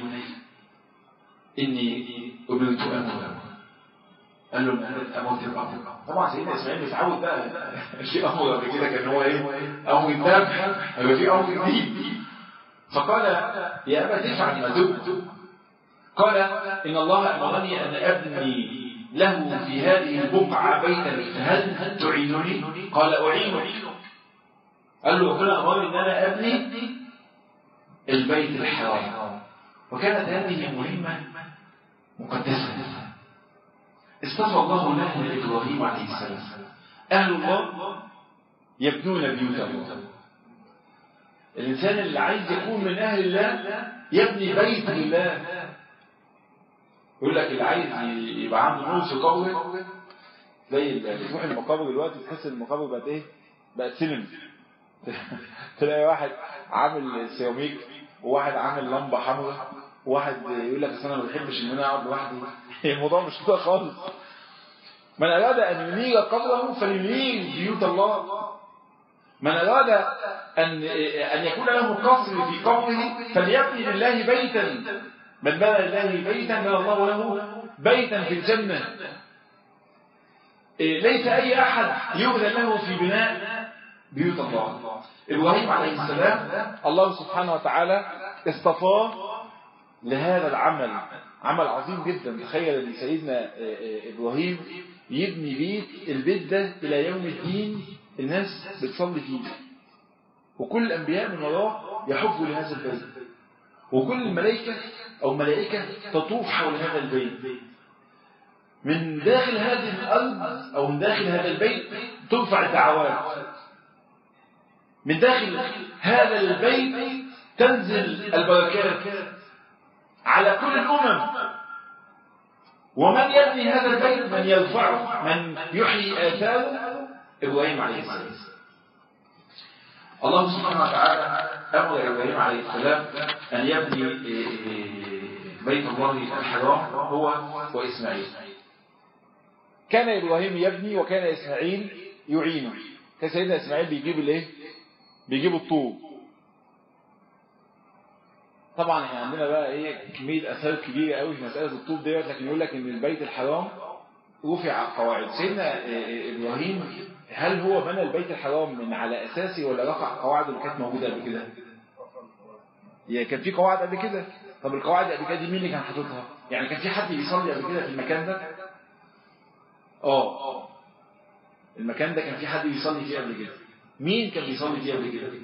B: اني امرت ان اموت. قال له اموت الامر. طبعا سيدنا اسماعيل متعود بقى في امر قبل كده كان هو ايه؟ امر الذبح، هيبقى في امر جديد. فقال يا ابا تفعل ما تبت. قال إن الله أمرني أن أبني له في هذه البقعة بيتا فهل تعينني؟ قال أعينك. قال له ربنا أمرني أن أنا أبني البيت الحرام. وكانت هذه مهمة مقدسة اصطفى الله لها لإبراهيم عليه السلام. أهل الله يبنون بيوت الله. الإنسان اللي عايز يكون من أهل الله يبني بيت لله. يقول لك اللي عايز يبقى عنده نور في قبره، زي اللي تروح المقابر دلوقتي تحس المقابر بقت ايه؟ بقت سينما. تلاقي واحد عامل سيراميك، وواحد عامل لمبه حمراء، وواحد يقول لك اصل انا ما بحبش ان انا اقعد لوحدي. الموضوع مش كده خالص. من اراد ان ينير قبره فلينير بيوت الله. من اراد ان يكون له قصر في قبره فليبني لله بيتا. من بنى لله بيتا بنى الله له بيتا في الجنة. ليس أي أحد يؤذن له في بناء بيوت الله. إبراهيم عليه السلام الله سبحانه وتعالى اصطفاه لهذا العمل، عمل عظيم جدا. تخيل أن سيدنا إبراهيم يبني بيت، البيت ده إلى يوم الدين الناس بتصلي فيه، وكل الأنبياء من وراه يحبوا لهذا البيت، وكل الملائكة أو ملائكة تطوف حول هذا البيت. من داخل هذه الأرض أو من داخل هذا البيت ترفع الدعوات. من داخل هذا البيت تنزل البركات على كل الأمم. ومن يبني هذا البيت؟ من يرفعه، من يحيي آثاره؟ إبراهيم عليه السلام. الله سبحانه وتعالى أمر إبراهيم عليه السلام أن يبني بيت الله الحرام هو وإسماعيل. كان إبراهيم يبني وكان إسماعيل يعينه. كان سيدنا إسماعيل بيجيب الايه؟ بيجيب الطوب. طبعا احنا عندنا بقى ايه كمية أثار كبيرة قوي في مسألة الطوب ديت، لكن يقول لك إن البيت الحرام رفع قواعد. سيدنا إبراهيم هل هو بنى البيت الحرام من على أساسه ولا رفع قواعد اللي كانت موجودة قبل كده؟ يعني كان في قواعد قبل كده. طب القواعد قبل كده دي مين اللي كان حاططها؟ يعني كان في حد بيصلي قبل كده في المكان ده؟ المكان ده كان في حد بيصلي فيه قبل كده. مين كان بيصلي فيه قبل كده؟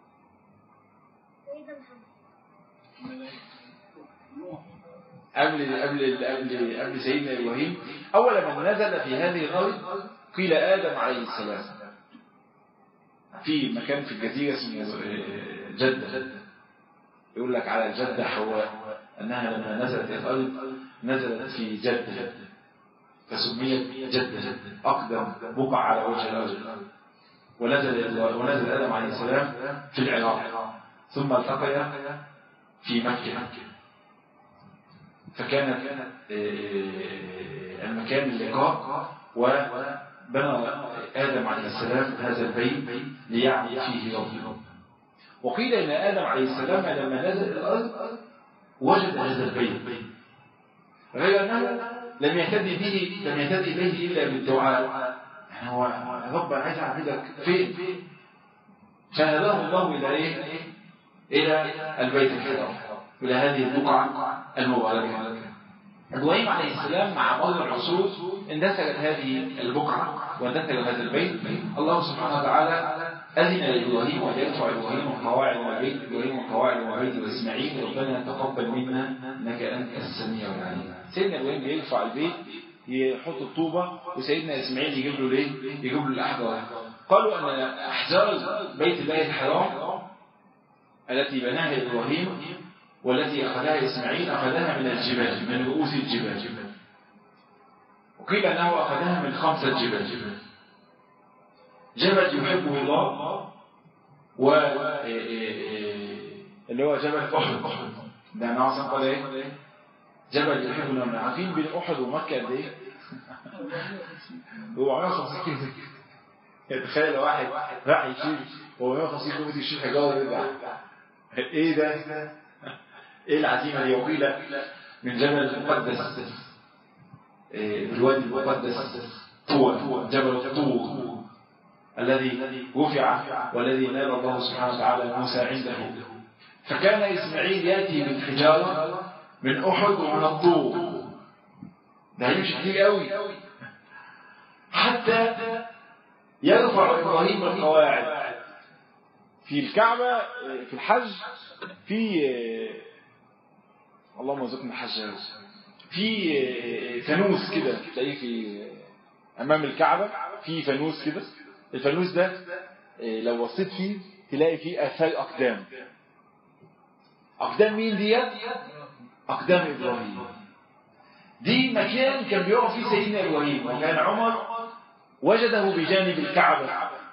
B: قبل سيدنا إبراهيم. أول من نزل في هذه الأرض قيل آدم عليه السلام، في مكان في الجزيرة اسمه جدة. يقول لك على الجدة حواء أنها لما نزلت الأرض نزلت في جدة فسميت جدة، أقدم بقعة على وجه الأرض. ونزل آدم عليه السلام في العراق، ثم التقي في مكة، فكانت المكان اللقاء. وبنى آدم عليه السلام هذا البيت ليعبد فيه ربه. وقيل إن آدم عليه السلام لما نزل الأرض وجد هذا البيت، غير أنه لم يهتدي إليه إلا بالدعاء. يعني هو رب أنا عايز أعبدك فين؟ فهداه الله إلى إيه؟ إلى البيت الحرام، إلى هذه البقعة المباركة. إبراهيم عليه السلام مع مر العصور اندثرت هذه البقعة واندثر هذا البيت. الله سبحانه وتعالى أذن لإبراهيم ويرفع إبراهيم القواعد والبيت، إبراهيم القواعد والبيت وإسماعيل ربنا تقبل منا إنك أنت السميع العليم. سيدنا إبراهيم بيرفع البيت يحط الطوبة، وسيدنا إسماعيل يجيب له ليه؟ يجيب له الأحجار. قالوا أن أحجار بيت الله الحرام التي بناها إبراهيم والتي أخذها إسماعيل أخذها من الجبال، من رؤوس الجبال. وقيل أنه أخذها من 5 جبال. جبل يحبه الله اللي هو جبل أحد. ده ناصر قال إيه؟ جبل يحبه الله. عارفين بين أحد ومكة قد إيه؟ هو 150 كيلو. تخيل واحد راح يشيل هو 150 كيلو يشيل حجارة ويرجع. إيه ده؟ إيه العزيمة دي؟ وقيل من جبل المقدس بالوادي المقدس طور، جبل الطور الذي رفع والذي نال الله سبحانه وتعالى موسى عنده. فكان إسماعيل يأتي بالحجارة من أحد ومن الطور. ده يمشي كتير قوي حتى يرفع إبراهيم القواعد. في الكعبة في الحج في اللهم ارزقنا الحج، في فانوس كده تلاقيه في أمام الكعبة، في فانوس كده. الفانوس ده لو بصيت فيه تلاقي فيه آثار أقدام. أقدام مين دي؟ أقدام إبراهيم. دي مكان كان بيقف فيه سيدنا إبراهيم، وكان عمر وجده بجانب الكعبة.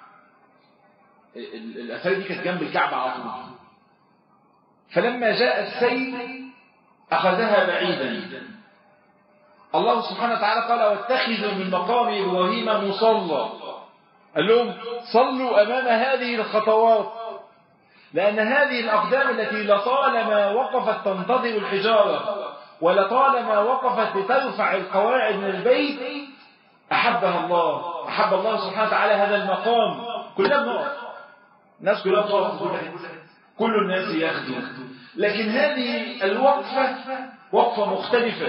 B: الآثار دي كانت جنب الكعبة على طول. فلما جاء السيل أخذها بعيدا. الله سبحانه وتعالى قال واتخذوا من مقام إبراهيم مصلى. قال لهم صلوا أمام هذه الخطوات، لأن هذه الأقدام التي لطالما وقفت تنتظر الحجارة ولطالما وقفت لترفع القواعد من البيت أحبها الله. أحب الله سبحانه وتعالى هذا المقام. كلنا بنقف، الناس كلها بتقف، كل الناس يخدم، لكن هذه الوقفة وقفة مختلفة.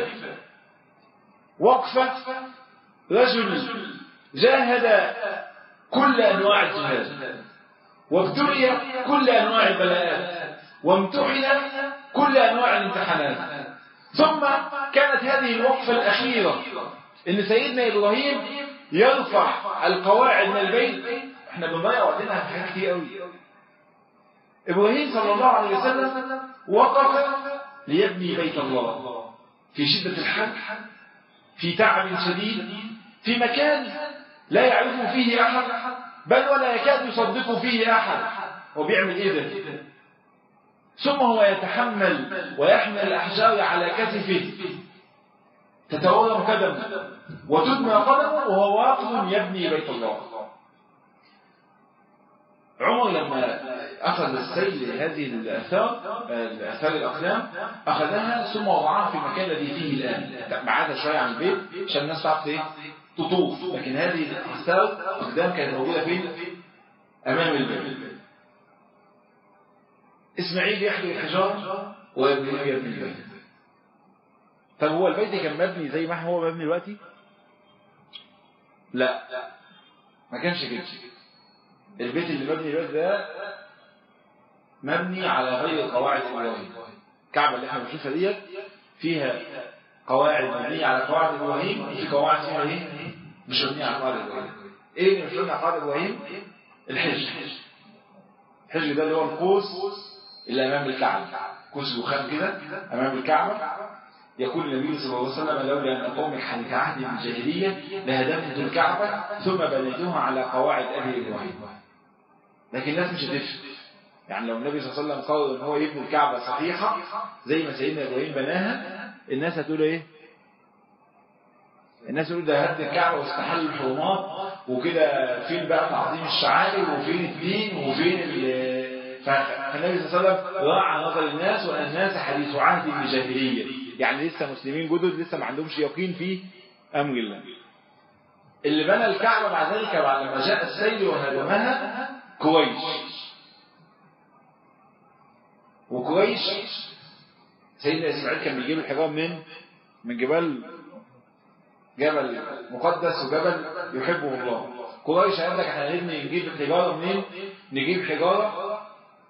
B: وقفة رجل جاهد كل أنواع الجهاد، وابتلي كل أنواع البلاءات، وامتحن كل أنواع الامتحانات. ثم كانت هذه الوقفة الأخيرة إن سيدنا إبراهيم يرفع القواعد من البيت. احنا بنضيع وقتنا في حاجات كتير قوي. إبراهيم صلى الله عليه وسلم وقف ليبني بيت الله في شدة الحر، في تعب شديد، في مكان لا يعرف فيه أحد، بل ولا يكاد يصدق فيه أحد. وبيعمل إيه ده؟ ثم هو يتحمل ويحمل الأحجار على كتفه، تتورم قدمه وتدمى قدمه وهو واقف يبني بيت الله. عمر لما أخذ السيل هذه الآثار الأقلام أخذها ثم وضعها في المكان الذي فيه الآن، بعدها شوية عن البيت عشان الناس تعرف تطوف. لكن هذه الآثار الأقلام كانت موجودة فين؟ أمام البيت. إسماعيل يحمل الحجارة وإبراهيم يبني البيت. طب هو البيت كان مبني زي ما هو مبني دلوقتي؟ لا، ما كانش كده. البيت اللي مبني دلوقتي ده مبني على غير قواعد إبراهيم. الكعبة اللي احنا بنشوفها ديت فيها قواعد مبنية على قواعد إبراهيم، وفي قواعد فيها ايه؟ مش مبنية على قواعد إبراهيم. ايه اللي مش مبني على قواعد إبراهيم؟ الحجر. الحجر ده اللي هو القوس اللي أمام الكعبة، قوس رخام كده أمام الكعبة. يقول النبي صلى الله عليه وسلم: لولا أن قومك حديث عهد من الجاهلية لهدمت الكعبة ثم بنيتها على قواعد أبي إبراهيم. لكن الناس مش هتفهم. يعني لو النبي صلى الله عليه وسلم قرر ان هو يبني الكعبة صحيحة زي ما سيدنا إبراهيم بناها، الناس هتقول ايه؟ الناس تقول ده هد الكعبة واستحل الحرمات وكده، فين بقى تعظيم الشعائر وفين الدين وفين فالنبي صلى الله عليه وسلم راعى نظر الناس، وأن الناس حديث عهد بجاهلية، يعني لسه مسلمين جدد لسه ما عندهمش يقين في أمر الله. اللي بنى الكعبة بعد ذلك بعد ما جاء السيل وهدمها قريش. وقريش سيدنا إسماعيل كان بيجيب الحجارة من جبل مقدس وجبل يحبه الله. قريش قال لك احنا نجيب الحجارة منين؟ نجيب حجارة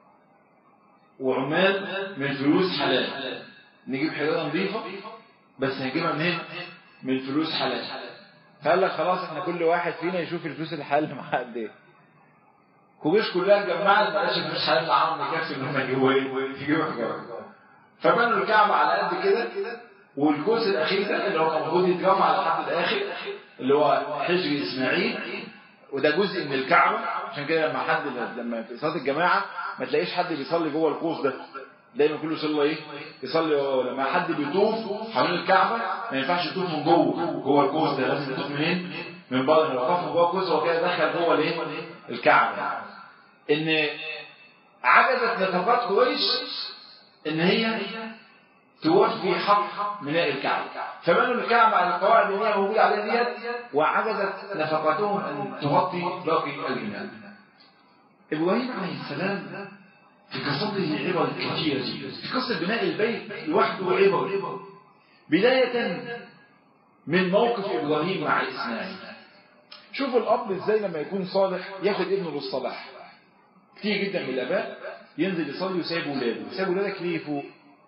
B: وعمال من فلوس حلال. نجيب حجارة نظيفة بس هنجيبها منين؟ من فلوس حلال. فقال لك خلاص احنا كل واحد فينا يشوف الفلوس الحلال اللي معاه قد ايه. قريش كلها اتجمعت ما لقاش فلوس حلال معاهم يكفي ان هم يجيبوا حجارة. فبنوا الكعبة على قد كده، والكوس الاخير ده اللي هو كان المفروض يتجمع لحد الاخر اللي هو حجر اسماعيل، وده جزء من الكعبة. عشان كده لما في صلاة الجماعة ما تلاقيش حد بيصلي جوه القوس ده، دايما كله يصلي ايه؟ يصلي. لما حد بيطوف حوالين الكعبة ما ينفعش يطوف من جوه القوس ده، لازم يطوف منين؟ من بره. لو طاف من جوه القوس هو كده دخل جوه الايه؟ الكعبة. ان عجزت نفقات قريش ان هي توفي حق بناء الكعبة، فبنوا الكعبة على القواعد اللي هي موجودة عليها ديت، وعجزت نفقاتهم ان تغطي باقي البناء. ابراهيم عليه السلام في قصته عبر كثيرة جدا. في قصة بناء البيت لوحده عبر، بداية من موقف إبراهيم مع إسماعيل.
C: شوفوا الأب إزاي لما يكون صالح ياخد ابنه للصلاح.
B: كتير جدا من الآباء ينزل يصلي وسايب ولاده. سايب ولادك ليه فوق؟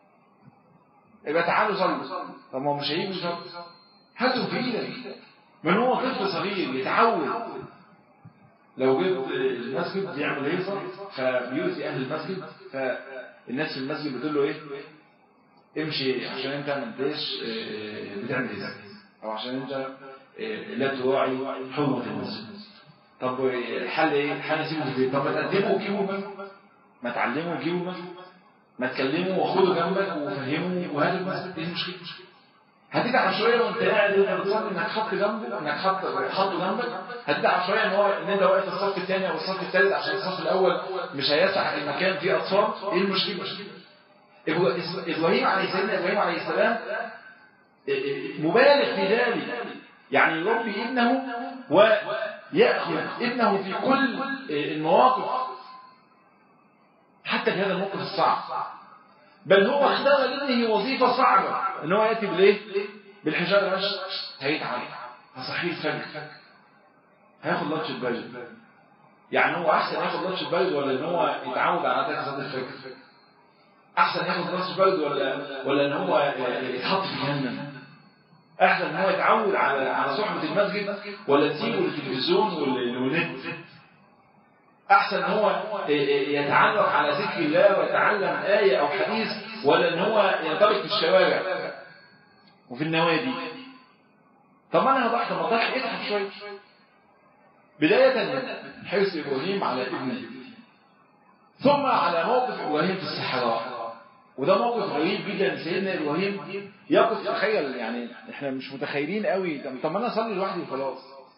B: يبقى تعالوا صلوا. طب ما مش هيجوا يصلوا، هاتوا في ايدك. من هو طفل صغير يتعود. لو جبت المسجد بيعمل هيصة فبيؤذي أهل المسجد، فالناس في المسجد بتقول له ايه؟ امشي عشان انت ما انتش بتعمل هيصة، او عشان انت لا تراعي حرمة المسجد. طب الحل ايه؟ الحل نسيبه في البيت. طب ما تقدموا وجيبوا منه، ما تعلموا وجيبوا منه، ما تكلموا وخدوا جنبك وفهموا وهاتوا المسجد. ايه المشكلة؟ هتتعب شويه وانت قاعد وانت بتصلي انك حط جنبه، انك حطه جنبك. هتتعب شويه ان انت واقف في الصف الثاني او الصف الثالث عشان الصف الاول مش هيسع المكان فيه اطفال. ايه المشكله؟ سيدنا ابراهيم عليه السلام مبالغ في ذلك، يعني يربي ابنه ويأخذ ابنه في كل المواقف، حتى في هذا الموقف الصعب. بل هو اختار لابنه وظيفة صعبة ان هو يأتي بالايه؟ بالحجارة. مش هيتعب، هصحيه الفجر، هياخد لطش البلد. يعني هو احسن ياخد لطش البلد ولا ان هو يتعود على تاكل صلاة الفجر؟ احسن ياخد لطش البلد ولا ان هو يتحط في جهنم؟ احسن ان هو يتعود على صحبة المسجد ولا تسيبه للتلفزيون والنت؟ احسن ان هو يتعلق على ذكر الله ويتعلم آية او حديث، ولا ان هو ينطلق في الشوارع وفي النوادي؟ طب انا هضحي اتعب شويه. بداية من حرص ابراهيم على ابنه، ثم على موقف ابراهيم في الصحراء. وده موقف غريب جدا. سيدنا ابراهيم يقف، تخيل يعني احنا مش متخيلين قوي. طب انا اصلي لوحدي وخلاص.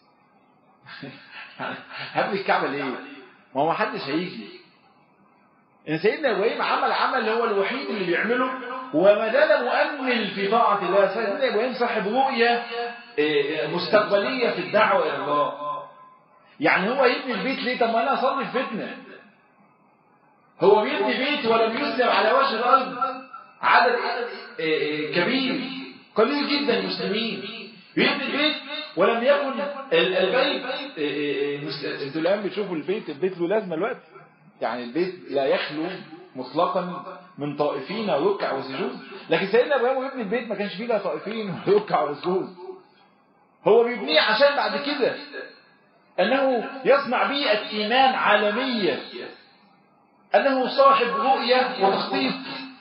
B: هبني الكعبه ليه؟ ما هو ما حدش هيجي. ان سيدنا ابراهيم عمل هو الوحيد اللي بيعمله، وما زال مؤمل في طاعه الله. سيدنا ابراهيم صاحب رؤيه مستقبليه في الدعوه الى الله. يعني هو يبني البيت ليه؟ طب ما انا اصلي في فتنه. هو بيبني بيت ولم يسلم على وجه الارض عدد كبير، قليل جدا المسلمين. بيبني البيت ولم يكن البيت
C: انتوا الآن بتشوفوا البيت له لازمة الوقت، يعني البيت لا يخلو مطلقا من طائفين وركع وسجود، لكن سيدنا ابراهيم يبني البيت ما كانش فيه لا طائفين وركع وسجود، هو بيبنيه عشان بعد كده انه يصنع بيئة ايمان عالمية، انه صاحب رؤية وتخطيط،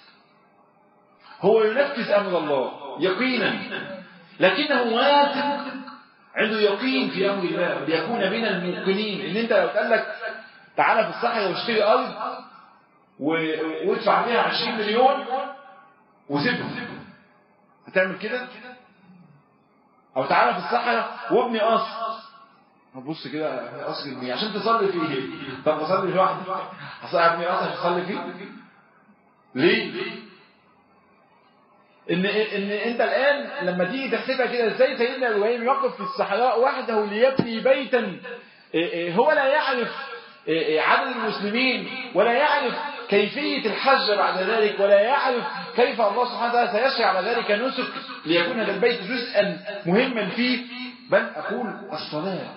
C: هو ينفذ امر الله يقينا، لكنه واثق، عنده يقين في امر الله، ليكون من الموقنين. ان انت لو قال لك تعالى في الصحراء واشتري ارض وادفع فيها 20 مليون وسيبها، هتعمل كده؟ او تعالى في الصحراء وابني قصر، هتبص كده قصر ابني عشان تصلي فيه، طب اصلي لوحدي، ابني قصر عشان تصلي فيه ليه؟ ان انت الان لما تيجي تحسبها كده، ازاي سيدنا ابراهيم يقف في الصحراء وحده ليبني بيتا هو لا يعرف عدد المسلمين، ولا يعرف كيفية الحج بعد ذلك، ولا يعرف كيف الله سبحانه وتعالى سيشرع على ذلك نسك ليكون هذا البيت جزءا مهما فيه، بل أقول الصلاة.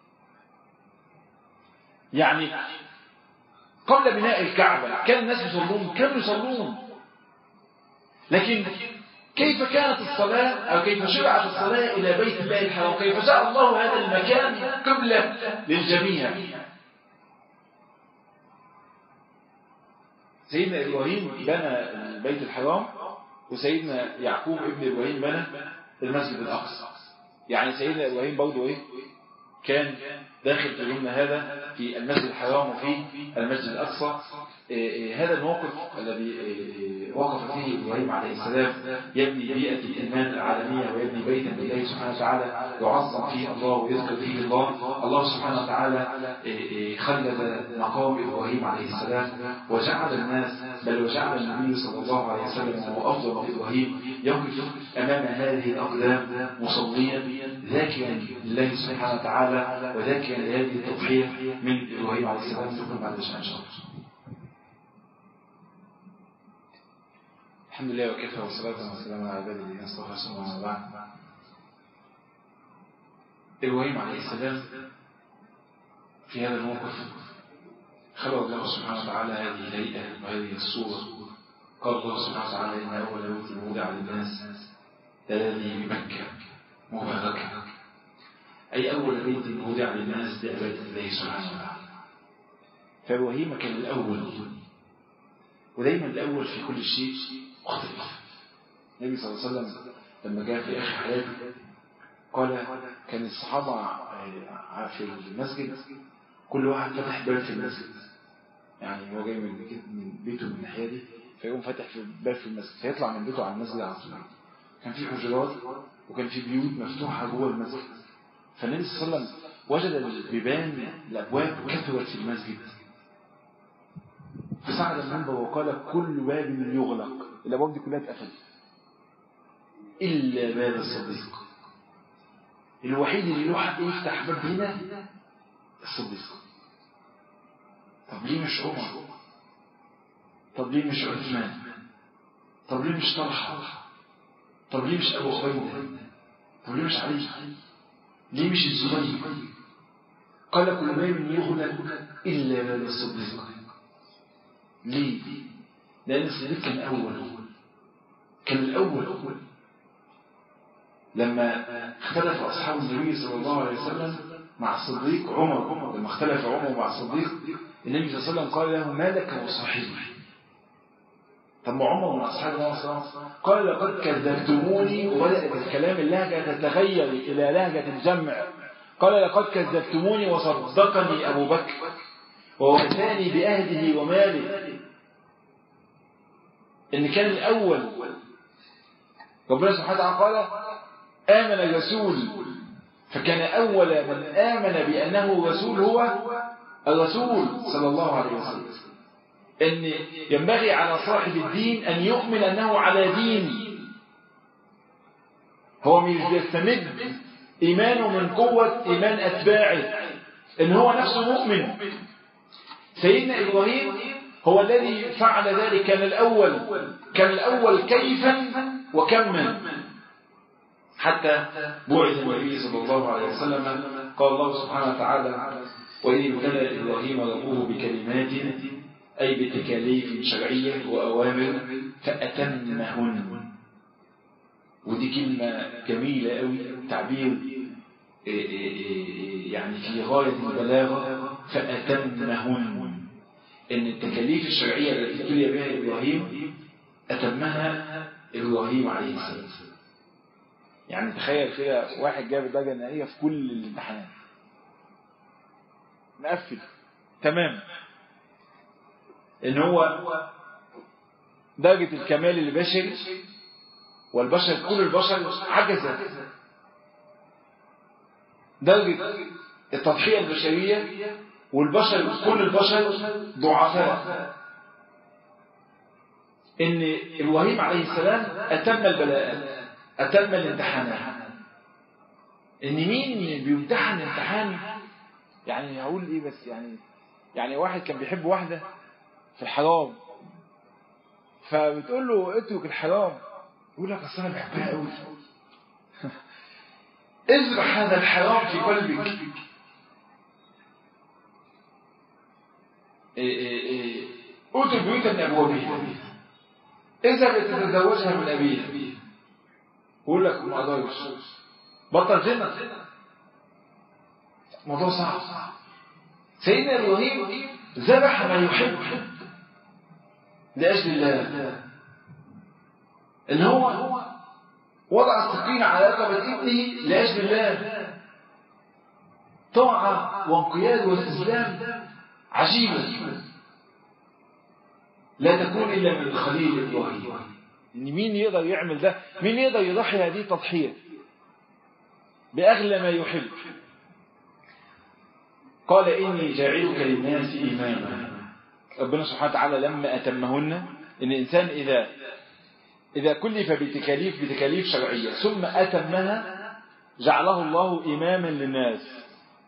C: يعني قبل بناء الكعبة كان الناس يصلون، كانوا يصلون، لكن كيف كانت الصلاة أو كيف شرعت الصلاة إلى بيت الله الحرام، كيف جعل الله هذا المكان قبلة للجميع. سيدنا إبراهيم بنى البيت الحرام، وسيدنا يعقوب ابن إبراهيم بنى المسجد الأقصى. يعني سيدنا إبراهيم برضه كان داخل في ضمن هذا في المسجد الحرام وفي المسجد الأقصى. هذا الموقف الذي وقف فيه إبراهيم عليه السلام يبني بيئة الإيمان العالمية، ويبني بيتا لله سبحانه وتعالى يعظم فيه الله ويذكر فيه الله. الله سبحانه وتعالى خلد مقام إبراهيم عليه السلام، وجعل الناس، بل وجعل النبي صلى الله عليه وسلم وأفضل من إبراهيم يقف أمام هذه الأقدام مصليا ذاكرا لله سبحانه وتعالى، وذاكرا لهذه التضحية من إبراهيم عليه السلام. ثم بعد شأن شاء الله. الحمد لله وكفى، والصلاة والسلام على عباده الذين اصطفى، ثم أما بعد. إبراهيم عليه السلام في هذا الموقف خلق الله سبحانه وتعالى هذه الهيئة وهذه الصورة. قال الله سبحانه وتعالى: إن أول بيت وضع للناس الذي بمكة مباركة، أي أول بيت وضع للناس لعبادة الله سبحانه وتعالى. فإبراهيم كان الأول، ودايما الأول في كل شيء مختلف. النبي صلى الله عليه وسلم لما جاء في آخر حياته قال كان الصحابة في المسجد كل واحد فتح باب في المسجد، يعني هو جاي من بيته من الناحية دي، فيقوم فتح في باب في المسجد، فيطلع من بيته على المسجد على طول. كان في حجرات وكان في بيوت مفتوحة جوه المسجد، فالنبي صلى الله عليه وسلم وجد البيبان الأبواب كثرت في المسجد، فصعد المنبر وقال: كل باب يغلق، الأبواب دي كلها اتقفلت إلا باب الصديق، الوحيد اللي له حق يفتح باب هنا الصديق. طب ليه مش عمر؟ طب ليه مش عثمان؟ طب ليه مش طلحة؟ طب ليه مش أبو عبيدة؟ طب ليه مش علي؟ ليه مش الزبير؟ قال: كل باب يغلق إلا باب الصديق. ليه؟ لأن الصديق كان الأول. لما اختلف أصحاب النبي صلى الله عليه وسلم مع الصديق عمر، لما اختلف عمر مع الصديق، النبي صلى الله عليه وسلم قال له: ما لك وصاحبي؟ طب ما عمر من أصحاب النبي صلى الله عليه وسلم قال: لقد كذبتموني، وبدأت الكلام اللهجة تتغير إلى لهجة الجمع. قال: لقد كذبتموني وصدقني أبو بكر ووفاني بأهله وماله. إن كان الأول. ربنا سبحانه وتعالى قال: آمن الرسول، فكان أول من آمن بأنه رسول هو الرسول صلى الله عليه وسلم. إن ينبغي على صاحب الدين أن يؤمن أنه على دين، هو مش يستمد إيمانه من قوة إيمان أتباعه، إن هو نفسه مؤمن. سيدنا إبراهيم هو الذي فعل ذلك، كان الأول كيفا وكما.
B: حتى بعث النبي صلى الله عليه وسلم. قال الله سبحانه وتعالى: وإذ ابتلى إبراهيم ربه بكلمات، أي بتكاليف شرعية وأوامر فأتمهن. ودي كلمة جميلة قوي، تعبير يعني في غاية البلاغة. فأتمهن، إن التكاليف الشرعية التي ابتلي بها إبراهيم أتمها إبراهيم عليه السلام.
C: يعني تخيل كده واحد جاب الدرجة النهائية في كل الامتحانات، مقفل تمام،
B: إن هو
C: درجة الكمال البشري، والبشر كل البشر عجزة. درجة التضحية البشرية والبشر كل البشر ضعفاء. إن إبراهيم عليه السلام أتم البلاءات، أتم الامتحانات. إن مين بيمتحن امتحان، يعني هقول إيه بس، يعني واحد كان بيحب واحدة في الحرام، فبتقول له اترك الحرام، يقول لك أصل أنا بحبها قوي.
B: ازرع هذا الحرام في قلبك. اترك بيوتا من أبوابها، اذهب لتتزوجها من أبيها. يقول لك ما أقدرش، بطل زنا. موضوع صعب. سيدنا إبراهيم ذبح ما يحب لأجل الله، إن هو وضع السكين على رقبة ابنه لأجل الله. طاعة وانقياد واستسلام عجيبة لا تكون إلا من الخليل إبراهيم.
C: إن مين يقدر يعمل ده؟ مين يقدر يضحي هذه التضحية بأغلى ما يحب؟
B: قال إني جاعلك للناس إماما.
C: ربنا سبحانه وتعالى لما أتمهن، إن الإنسان إذا كلف بتكاليف شرعية ثم أتمها جعله الله إماما للناس.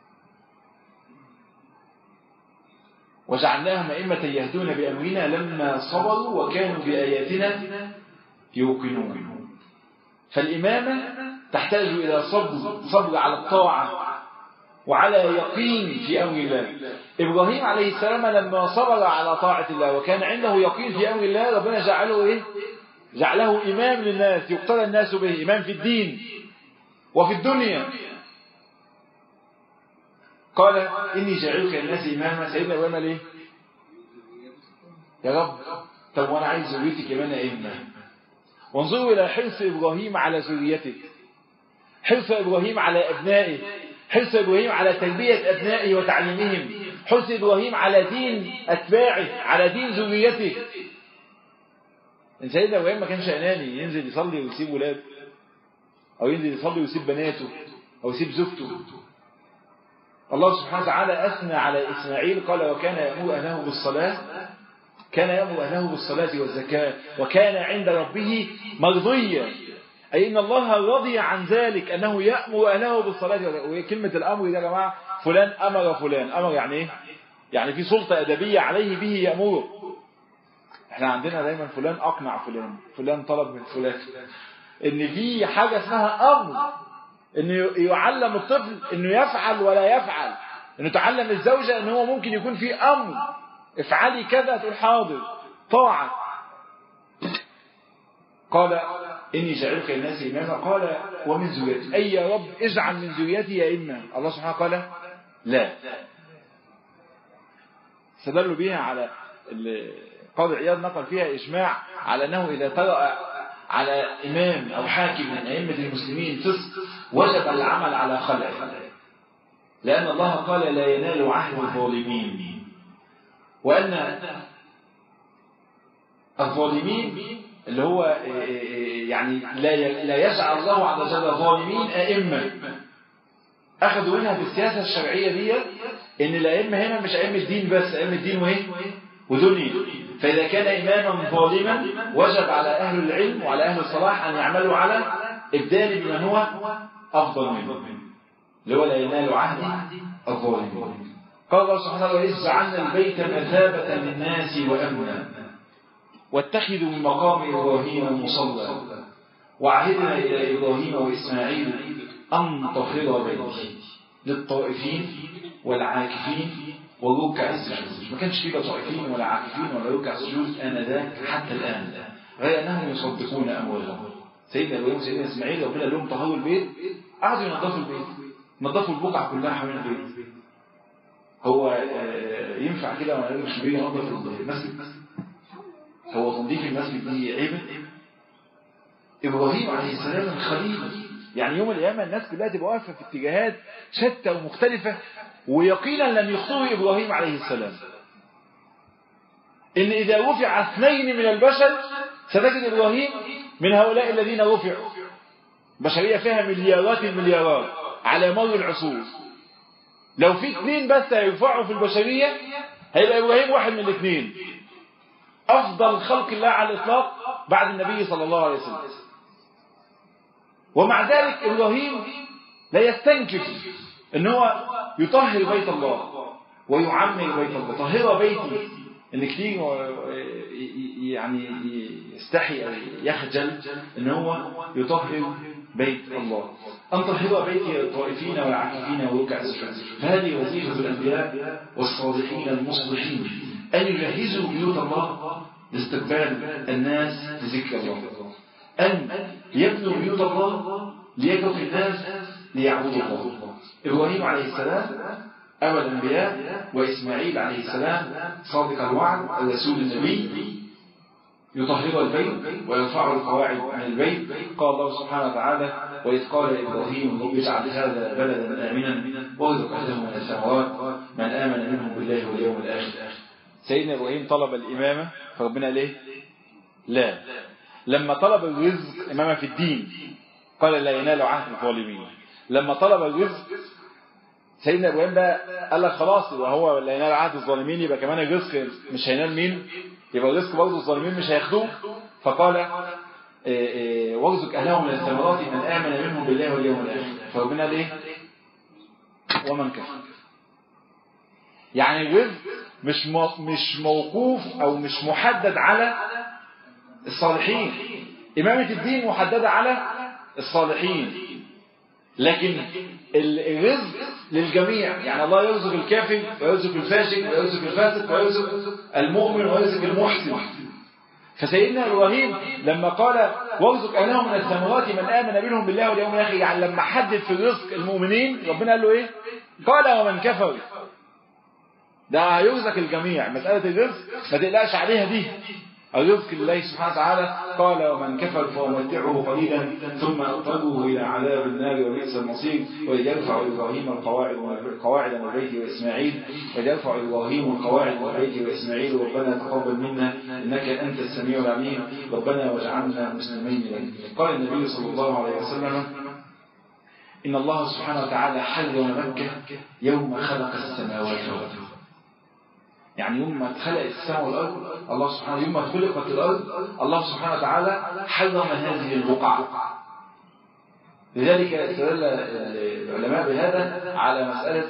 B: وجعلناهم أئمة يهدون بأمرنا لما صبروا وكانوا بآياتنا يوقنون. فالإمامة تحتاج إلى صبر على الطاعة وعلى يقين في أمر الله. إبراهيم عليه السلام لما صبر على طاعة الله وكان عنده يقين في أمر الله، ربنا جعله إيه؟ جعله إمام للناس يقتدى الناس به، إمام في الدين وفي الدنيا. قال إني جاعلك للناس إماما. سيدنا إبراهيم ليه؟ يا رب طب وأنا عايز ذريتي كمان أئمة.
C: وانظروا إلى حرص إبراهيم على ذريته، حرص إبراهيم على أبنائه، حرص إبراهيم على تربية أبنائه وتعليمهم، حرص إبراهيم على دين أتباعه، على دين ذريته. إن سيدنا إبراهيم ما كانش أناني ينزل يصلي ويسيب ولاده، أو ينزل يصلي ويسيب بناته، أو يسيب زوجته. الله سبحانه وتعالى أثنى على إسماعيل، قال وكان يأمر أهله بالصلاة، كان يأمر أهله بالصلاة والزكاة وكان عند ربه مرضيا. أي إن الله رضي عن ذلك، أنه يأمر أهله بالصلاة. وكلمة الأمر ده يا جماعة، فلان أمر فلان، أمر يعني إيه؟ يعني في سلطة أدبية عليه به يأمره. احنا عندنا دايما فلان أقنع فلان، فلان طلب من فلان. إن في حاجة اسمها أمر، إنه يعلم الطفل إنه يفعل ولا يفعل، إنه تعلم الزوجة إنه هو ممكن يكون في أمر، افعلي كذا تقول حاضر، طاعة.
B: قال إني جعلك للناس إماما. قال ومن ذريتي، أي يا رب اجعل من ذريتي أئمة. الله سبحانه قال لا.
C: استدلوا بها على قاضي عياض نقل فيها إجماع على أنه إذا طرأ
B: على إمام أو حاكم من أئمة المسلمين فسق وجب العمل على خلعه، لأن الله قال لا ينال عهد الظالمين، وأن الظالمين اللي هو يعني لا يجعل الله عز وجل ظالمين أئمة. أخذوا منها في السياسة الشرعية دي إن الأئمة هنا مش أئمة دين بس، أئمة دين وإيه ودنيا. فإذا كان إماما ظالما وجب على أهل العلم وعلى أهل الصلاح أن يعملوا على إبدال بمن هو أفضل منه، اللي هو لا ينال عهد الظالمين. قال الله سبحانه وتعالى وإذ جعلنا البيت مثابة للناس وأمنا واتخذوا من مقام إبراهيم مصلى وعهدنا إلى إبراهيم وإسماعيل أن طهر بيتي للطائفين والعاكفين وركع السجود. ما كانش فيه طائفين ولا عاكفين ولا ركع السجود آنذاك حتى الآن، غير أنهم يصدقون أموالهم. سيدنا إبراهيم وسيدنا إسماعيل ربنا لهم طهروا البيت، قعدوا ينظفوا البيت، نظفوا البقعة كلها حوالين البيت. هو ينفع كده وانا مش بيجي ينظف المسجد؟ هو تنظيف المسجد دي عيب؟ إبراهيم عليه السلام الخليل، يعني يوم القيامة الناس كلها تبقى واقفة في اتجاهات شتى ومختلفة، ويقينا لم يخطئ إبراهيم عليه السلام. إن إذا رفع اثنين من البشر ستجد إبراهيم من هؤلاء الذين رفعوا. بشرية فيها مليارات المليارات على مر العصور، لو في اثنين بس هيرفعوا في البشرية هيبقى إبراهيم واحد من الاثنين، أفضل خلق الله على الإطلاق بعد النبي صلى الله عليه وسلم. ومع ذلك إبراهيم لا يستنكف إن هو يطهر بيت الله ويعمر بيت الله. طهر بيتي، إن كتير يعني يستحي أو يخجل إن هو يطهر بيت الله. أن طهر بيتي للطائفين والعاكفين وركع السجود. فهذه وظيفة الأنبياء والصالحين المصلحين، أن يجهزوا بيوت الله لاستقبال الناس لذكر الله، أن يبنوا بيوت الله ليدعو الناس ليعبدوا الله. إبراهيم عليه السلام أبا الأنبياء، وإسماعيل عليه السلام صادق الوعد الرسول النبي، يطهر البيت ويرفع القواعد من البيت. قال الله سبحانه وتعالى: وإذ قال إبراهيم رب اجعل هذا بلدا آمنا وارزق أهله من الثمرات من آمن منهم بالله واليوم الآخر. سيدنا إبراهيم طلب الإمامة، فربنا ليه؟ لا. لما طلب الرزق إمامة في الدين قال لا ينال عهد الظالمين. لما طلب الرزق سيدنا إبراهيم بقى قال لك خلاص، وهو لا ينال عهد الظالمين يبقى كمان الرزق مش هينال مين؟ يبقى الرزق برضه الظالمين مش هياخدوه. فقال وارزق أهله من الثمرات من آمن منهم بالله واليوم الآخر. فربنا ليه؟ ومن كفر. يعني الرزق مش موقوف أو مش محدد على الصالحين. إمامة الدين محددة على الصالحين، لكن الرزق للجميع. يعني الله يرزق الكافر ويرزق الفاشل ويرزق الفاسق ويرزق المؤمن ويرزق المحسن. فسيدنا إبراهيم لما قال وارزق أهله من الثمرات من آمن منهم بالله واليوم الآخر، يعني لما حدد في الرزق المؤمنين ربنا قال له إيه؟ قال ومن كفر. ده هيرزق الجميع. مسألة الرزق ما تقلقش عليها، دي الرزق لله سبحانه وتعالى. قال ومن كفر فأمتعه قليلا ثم أضطره إلى عذاب النار وبئس المصير. وإذ يرفع إبراهيم القواعد من البيت وإسماعيل ربنا تقبل منا إنك أنت السميع العليم ربنا واجعلنا مسلمين لك. قال النبي صلى الله عليه وسلم: إن الله سبحانه وتعالى حرم مكة يوم خلق السماوات والأرض. يعني يوم ما اتخلقت السماء والأرض الله سبحانه، يوم ما خلقت الأرض الله سبحانه وتعالى حرم هذه البقعة. لذلك استدل العلماء بهذا على مسألة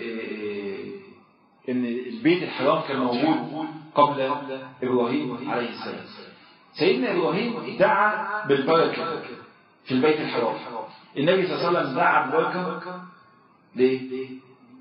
B: إن البيت الحرام كان موجود قبل إبراهيم عليه السلام. سيدنا إبراهيم دعا بالبركة في البيت الحرام. النبي صلى الله عليه وسلم دعا بالبركة ليه؟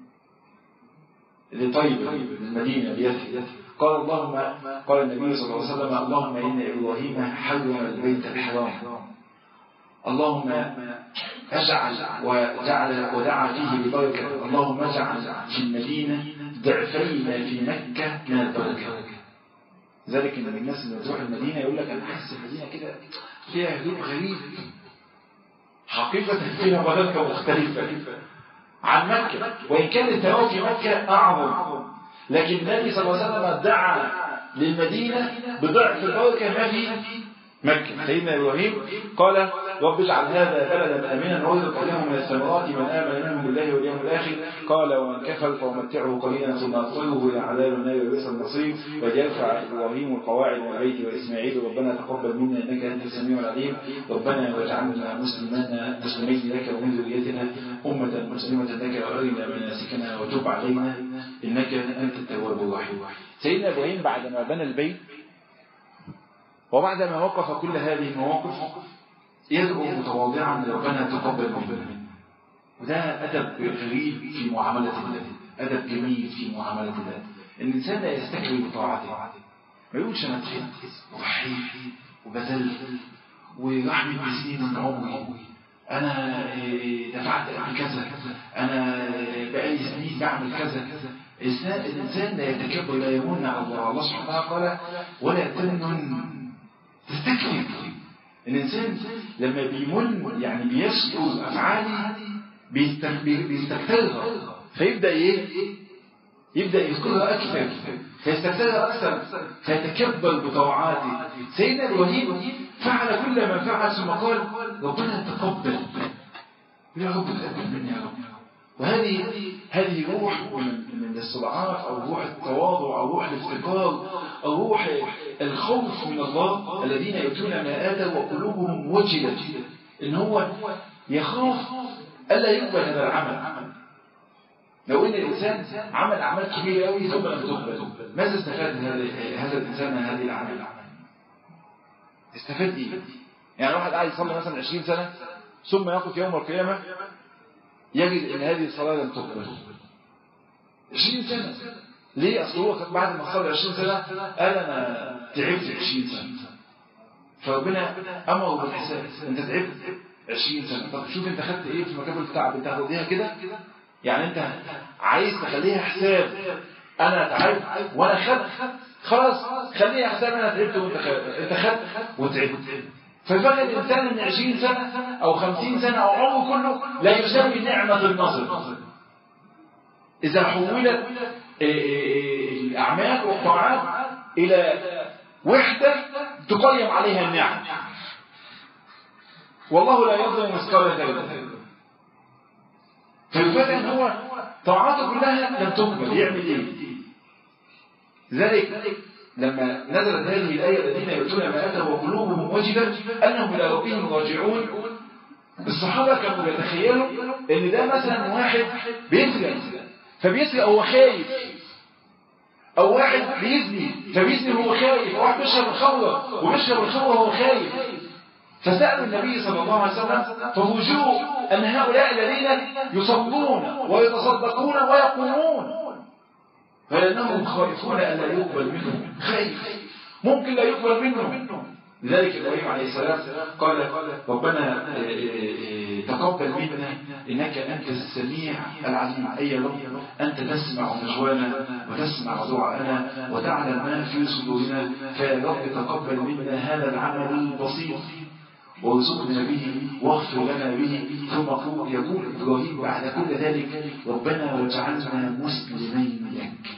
B: لطيبة المدينة ليثرب. قال النبي صلى الله عليه وسلم: اللهم إن إبراهيم حرم البيت الحرام، اللهم اجعل ودعا فيه ببركة، اللهم اجعل في المدينة ضعفي ما في مكة من البركة. ذلك ان الناس اللي تروح المدينة يقول لك انا حاسس المدينة كده فيها هدوء غريب، حقيقة فيها بركة مختلفة عن مكة، وإن كان التناول في مكة أعظم، لكن النبي صلى الله عليه وسلم دعا للمدينة بضعف البركة ما في مكة. سيدنا إبراهيم قال: رب اجعل هذا بلدا آمنا وارزق أهله من الثمرات من آمن منهم بالله واليوم الآخر. قال ومن كفر فأمتعه قليلا ثم أضطره إلى عذاب النار وبئس المصير. ويرفع إبراهيم القواعد من البيت وإسماعيل ربنا تقبل منا إنك أنت السميع العليم ربنا واجعلنا مسلمين لك ومن ذريتنا أمة مسلمة لك وأرنا مناسكنا وتب علينا إنك أنت التواب الرحيم. سيدنا إبراهيم بعد ما بنى البيت وبعد ما وقف كل هذه المواقف
A: يدعو متواضعا ربنا تقبل منه. وده أدب غريب في معاملة الله، أدب جميل في معاملة الله. الإنسان لا يستكبر بطاعته، ما يقولش أنا تعبت وضحيت وبذلت وراح من سنين من عمري، أنا دفعت قبل كذا، أنا بقالي سنين بعمل كذا. الإنسان لا يتكبر، لا يمن على الله. الله سبحانه وتعالى قال ولا تمنن تستكبر. الإنسان لما بيمن يعني بيشكر أفعاله بيستكثرها، فيبدأ يبدأ يذكرها أكثر، فيستكثرها أكثر، فيتكبر بطاعاته. سيدنا إبراهيم فعل كل ما فعل ثم قال ربنا تقبل، يا رب تقبل مني يا رب. وهذه روح من الاستضعاف، أو روح التواضع، أو روح الافتقار، أو روح الخوف من الله. الذين يؤتون ما آتوا وقلوبهم وجلة، إن هو يخاف ألا يقبل هذا العمل. لو إن الإنسان عمل أعمال كبيرة أوي ثم لم تقبل، ماذا استفاد هذا الإنسان من هذه الأعمال؟ استفاد إيه؟ يعني واحد قاعد يصلي مثلا 20 سنة ثم يقف يوم القيامة يجد أن هذه الصلاة لم تقبل. 20 سنة ليه؟ أصل هو بعد ما صلى 20 سنة قال أنا تعبت 20 سنة، فربنا أمره بالحساب. أنت تعبت 20 سنة، طب شوف أنت خدت إيه في مكافأة التعب؟ أنت هتقضيها كده؟ يعني أنت عايز تخليها حساب أنا تعبت وأنا خدت، خلاص خليها حساب أنا تعبت وأنت خدت وتعبت. ففقد الإنسان من 20 سنة أو 50 سنة أو عمره كله لا يساوي نعمة النظر. إذا حولت الأعمال والطاعات إلى وحدة تقيم عليها النعم. والله لا يظلم مثقال ذرة. فيفاجئ ان هو طاعاته كلها لم تقبل، يعمل ايه؟ ذلك لما نزلت هذه الآية الذين يؤتون ما آتوا وقلوبهم وجلة أنهم إلى ربهم راجعون، الصحابة كانوا يتخيلوا ان ده مثلا واحد بيسرق فبيسرق هو خايف، او واحد بيزني فبيزني هو خايف، او واحد بيشرب الخمر وبيشرب الخمر وهو خايف. فسألوا النبي صلى الله عليه وسلم ففوجئوا أن هؤلاء الذين يصلون ويتصدقون ويقومون فلأنهم خائفون أن لا يقبل منهم، خايف ممكن لا يقبل منهم. لذلك إبراهيم عليه السلام قال ربنا تقبل منا إنك أنت السميع العليم. أي رب أنت تسمع نجوانا وتسمع دعاءنا وتعلم ما في صدورنا، فيا رب تقبل منا هذا العمل البسيط وارزقنا به واغفر لنا به. ثم يقول إبراهيم بعد كل ذلك ربنا واجعلنا مسلمين لك.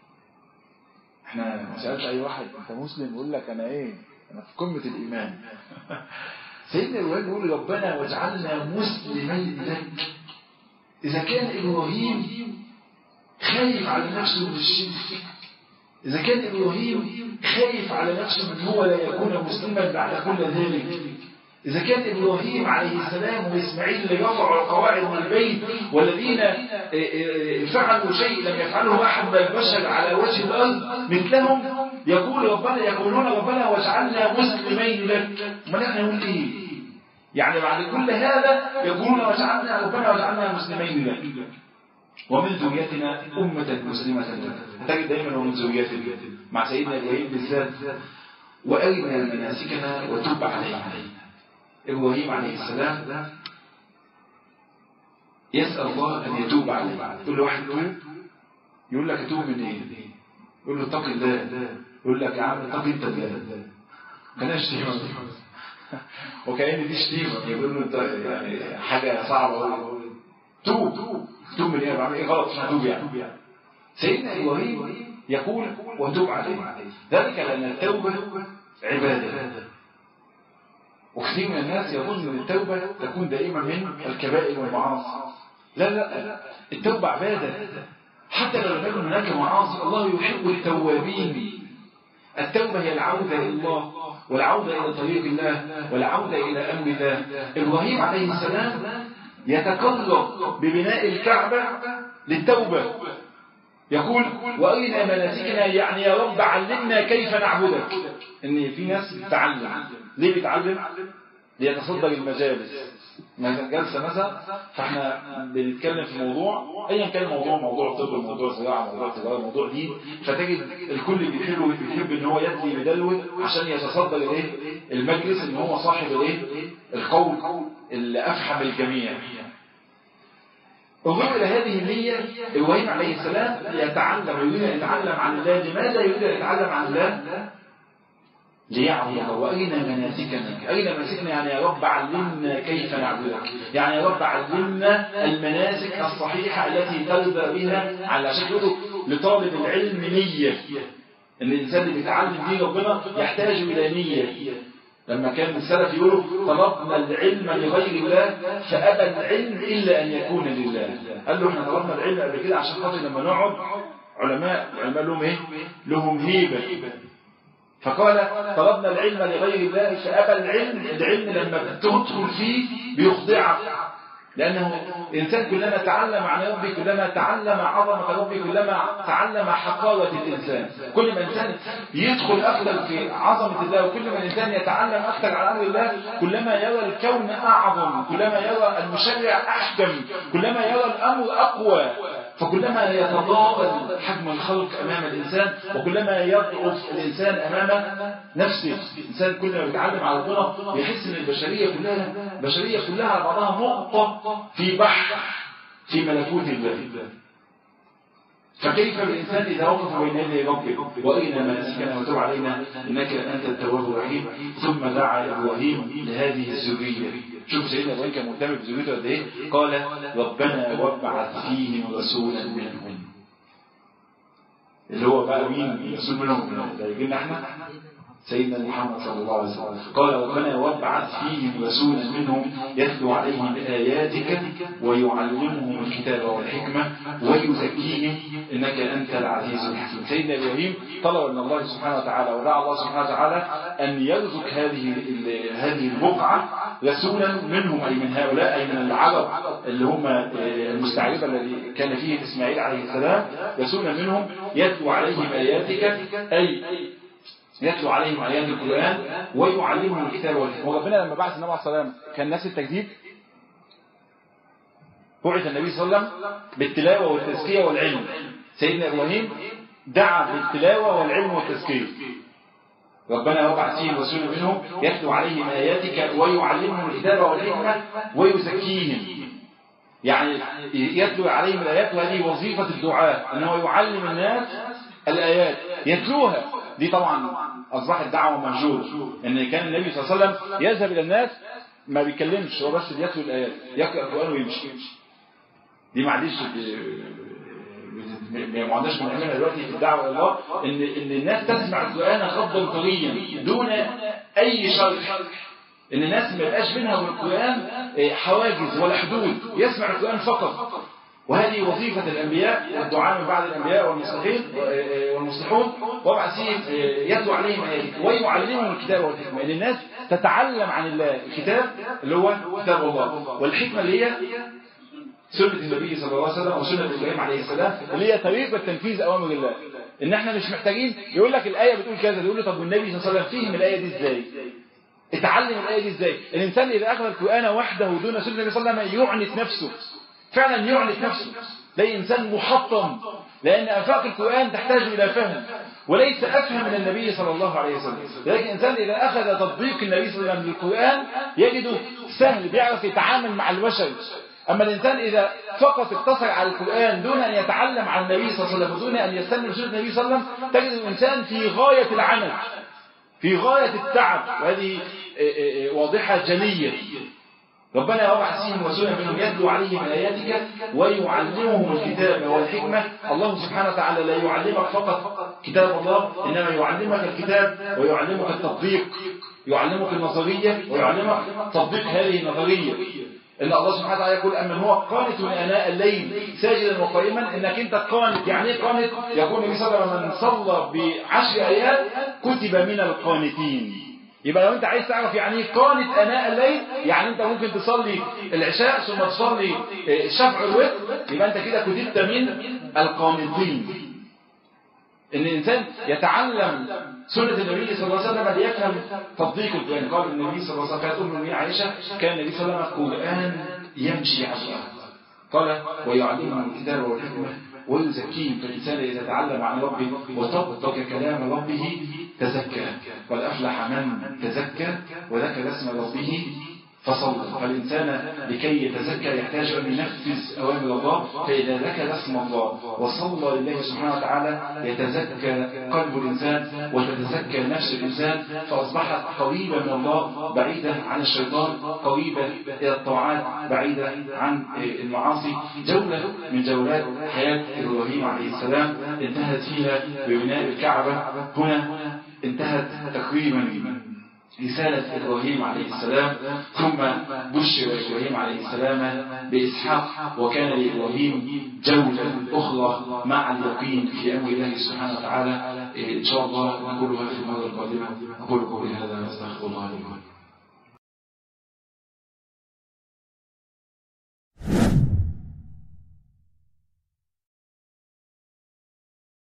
B: احنا سألت أي واحد أنت مسلم يقول لك أنا إيه؟ أنا في قمة الإيمان.
A: سيدنا إبراهيم يقول ربنا واجعلنا مسلمين لك. إذا كان إبراهيم خايف على نفسه من الشرك، إذا كان إبراهيم خايف على نفسه من هو لا يكون مسلما بعد كل ذلك، إذا كان إبراهيم عليه السلام وإسماعيل اللي رفعوا القواعد من البيت والذين فعلوا شيء لم يفعله أحد من البشر على وجه الأرض مثلهم، يقولون ربنا واجعلنا مسلمين لك. ما نحن نقول إيه؟ يعني بعد كل هذا يقولون ربنا واجعلنا مسلمين لك ومن ذريتنا أمة مسلمة لك. تجد دائما ومن ذريتنا مع سيدنا إبراهيم بالذات وأرنا مناسكنا وتب علينا. إبراهيم عليه السلام يسأل الله أن يتوب عليه. كل واحد يقول لك أتوب من إيه؟ يقول له اتق الله، يقول لك يا عم اتق أنت الله. كان شتيمة وكأن دي شتيمة، يقول له أنت يعني حاجة صعبة. توب من إيه؟ بعمل إيه غلط عشان أتوب يعني. سيدنا إبراهيم يقول وتوب عليه، ذلك لأن التوبة عبادة. وكثير من الناس يظن أن التوبة تكون دائما من الكبائر والمعاصي. لا، التوبة عبادة حتى لو لم يكن هناك معاصي. الله يحب التوابين. التوبة هي العودة إلى الله والعودة إلى طريق الله والعودة إلى أمر الله. إبراهيم عليه السلام يتقرب ببناء الكعبة للتوبة، يقول وأرنا مناسكنا، يعني يا رب علمنا كيف نعبدك. إن في ناس بتتعلم. ليه بتتعلم؟
B: ليتصدر المجالس جلسة مثلا، فاحنا بنتكلم في موضوع ايا كان الموضوع، موضوع طب، موضوع زراعة، موضوع تجارة، موضوع دين، فتجد الكل بيحب ان هو يدلي بدلوه عشان يتصدر الايه المجلس، ان هو صاحب الايه القول اللي افحم الجميع. انظروا الى هذه النية. ابراهيم عليه السلام يريد ان يتعلم عن الله. لماذا يريد ان يتعلم عن الله؟ ليعبد. وأين مناسكنا؟ أين مناسكنا؟ يعني يا رب علمنا كيف نعبدك، يعني يا رب علمنا المناسك الصحيحة التي ترضى بها، على شكله لطالب العلم نية. إن الإنسان اللي بيتعلم دين ربنا يحتاج إلى نية. لما كان السلف يقولوا طلبنا العلم لغير الله فأبى العلم إلا أن يكون لله. قال له احنا طلبنا العلم قبل كده عشان خاطر لما نقعد علماء لهم ايه؟ لهم هيبة. فقال طلبنا العلم لغير الله فأبى العلم لما تدخل فيه بيخضعك، لأنه الإنسان كلما تعلم عن ربي كلما تعلم عظمة ربي كلما تعلم حقارة الإنسان. كل ما الإنسان يدخل أكثر في عظمة الله وكل ما الإنسان يتعلم أكثر عن أمر الله كلما يرى الكون أعظم، كلما يرى المشرع أحكم، كلما يرى الأمر أقوى، فكلما يتضاءل حجم الخلق أمام الإنسان وكلما يضعف الإنسان أمام نفسه. الإنسان كل ما يتعلم على ربنا يحس أن البشرية كلها على بعضها نقطة في بحر في ملكوت الله. فكيف بالإنسان إذا وقف بين يدي ربه وأرنا مناسكنا وتب علينا إنك أنت التواب الرحيم. ثم دعا إبراهيم لهذه الذرية. شوف سيدنا إبراهيم كان مهتم بذريته قد إيه؟ قال ربنا وابعث فيهم رسولا منهم. اللي هو بقى مين رسول منهم؟ ده يجينا احنا سيدنا محمد صلى الله عليه وسلم. قال ربنا وابعث فيهم رسولا منهم يتلو عليهم آياتك ويعلمهم الكتاب والحكمة ويزكيهم إنك أنت العزيز الحكيم. سيدنا إبراهيم طلب من الله سبحانه وتعالى ودعا الله سبحانه وتعالى أن يرزق هذه البقعة رسولا منهم، أي من هؤلاء، أي من العرب اللي هم المستعربة الذي كان فيه إسماعيل عليه السلام، رسولا منهم يتلو عليهم آياتك، أي يتلو عليهم آيات القرآن ويعلمهم الكتاب والحكمة. وربنا لما بعث النبي عليه الصلاة والسلام كان ناس التجديد، بعث النبي صلى الله عليه وسلم بالتلاوة والتزكية والعلم. سيدنا إبراهيم دعا بالتلاوة والعلم والتزكية. ربنا وابعث فيهم رسولا منهم يتلو عليهم آياتك ويعلمهم الكتاب والحكمة ويزكيهم. يعني يتلو عليهم الآيات، وهذه وظيفة الدعاء أنه يعلم الناس الآيات يتلوها. دي طبعا أصبحت دعوة مهجورة، إن كان النبي صلى الله عليه وسلم يذهب إلى الناس ما بيكلمش، هو بس بيتلو الآيات، يقرأ القرآن ويمشي. دي ما عنديش بنعملها دلوقتي في الدعوة إلى الله، إن الناس تسمع القرآن خضا طريا دون أي شرح، إن الناس ما يبقاش بينها وبين القرآن حواجز ولا حدود، يسمع القرآن فقط. وهذه وظيفة الأنبياء والدعاء من بعد الأنبياء والمصلحون. وابعث فيهم يتلو عليهم آياتك ويعلمهم الكتاب والحكمة، إن الناس تتعلم عن الله. الكتاب اللي هو كتاب الله، والحكمة اللي هي سنة النبي صلى الله عليه وسلم أو سنة إبراهيم عليه السلام اللي هي طريقة تنفيذ أوامر الله. إن احنا مش محتاجين يقول لك الآية بتقول كذا، يقول له طب والنبي صلى الله عليه وسلم فهم الآية دي إزاي؟ اتعلم الآية دي إزاي؟ الإنسان إذا أخذ القرآن وحده دون سنة النبي صلى الله عليه وسلم يعنت نفسه، فعلا يعنت نفسه. ده إنسان محطم، لأن آفاق القرآن تحتاج إلى فهم وليس أفهم من النبي صلى الله عليه وسلم. لكن الإنسان إذا أخذ تطبيق النبي صلى الله عليه وسلم للقرآن يجده سهل، بيعرف يتعامل مع البشر. أما الإنسان إذا فقط اقتصر على القرآن دون أن يتعلم عن النبي صلى الله عليه وسلم ودون أن يستلم سنة النبي صلى الله عليه وسلم تجد الإنسان في غاية العنت، في غاية التعب، وهذه واضحة جلية. ربنا وابعث فيهم رسولا منهم يتلو عليهم آياتك ويعلمهم الكتاب والحكمة. الله سبحانه وتعالى لا يعلمك فقط كتاب الله، إنما يعلمك الكتاب ويعلمك التطبيق، يعلمك النظرية ويعلمك تطبيق هذه النظرية. إن الله سبحانه وتعالى يقول أمن هو قانت آناء الليل ساجدا وقائما. إنك أنت قانت، يعني إيه قانت؟ يقول النبي صلى الله عليه وسلم من صلى ب10 آيات كتب من القانتين. يبقى لو انت عايز تعرف يعني ايه قانت آناء الليل، يعني انت ممكن تصلي العشاء ثم تصلي الشفع والوتر، يبقى انت كده كتبت من القانتين. إن الإنسان يتعلم سنة النبي صلى الله عليه وسلم ليفهم تطبيق القرآن. قال النبي صلى الله عليه وسلم كانت أم المؤمنين عائشة كان النبي صلى الله عليه وسلم القرآن يمشي على الأرض. قال ويعلمهم الكتاب والحكمة ويزكيهم. فالإنسان إذا تعلم عن ربه وطبق كلام ربه تزكى. قد أفلح من تزكى وذكر اسم ربه فصلى. فالإنسان لكي يتزكى يحتاج أن ينفذ أوامر الله، فإذا ذكر اسم الله وصلى لله سبحانه وتعالى يتزكى قلب الإنسان وتتزكى نفس الإنسان، فأصبحت قريبة من الله بعيدة عن الشيطان، قريبة إلى الطاعات بعيدة عن المعاصي. جولة من جولات حياة إبراهيم عليه السلام انتهت فيها ببناء الكعبة. هنا انتهت تقريبا رسالة إبراهيم عليه السلام، ثم بشر إبراهيم عليه السلام بإسحاق، وكان لإبراهيم جولة أخرى مع اليقين في أمر الله سبحانه وتعالى. إن شاء الله نقولها في المرة القادمة. أقول قولي هذا واستغفر الله لي ولكم.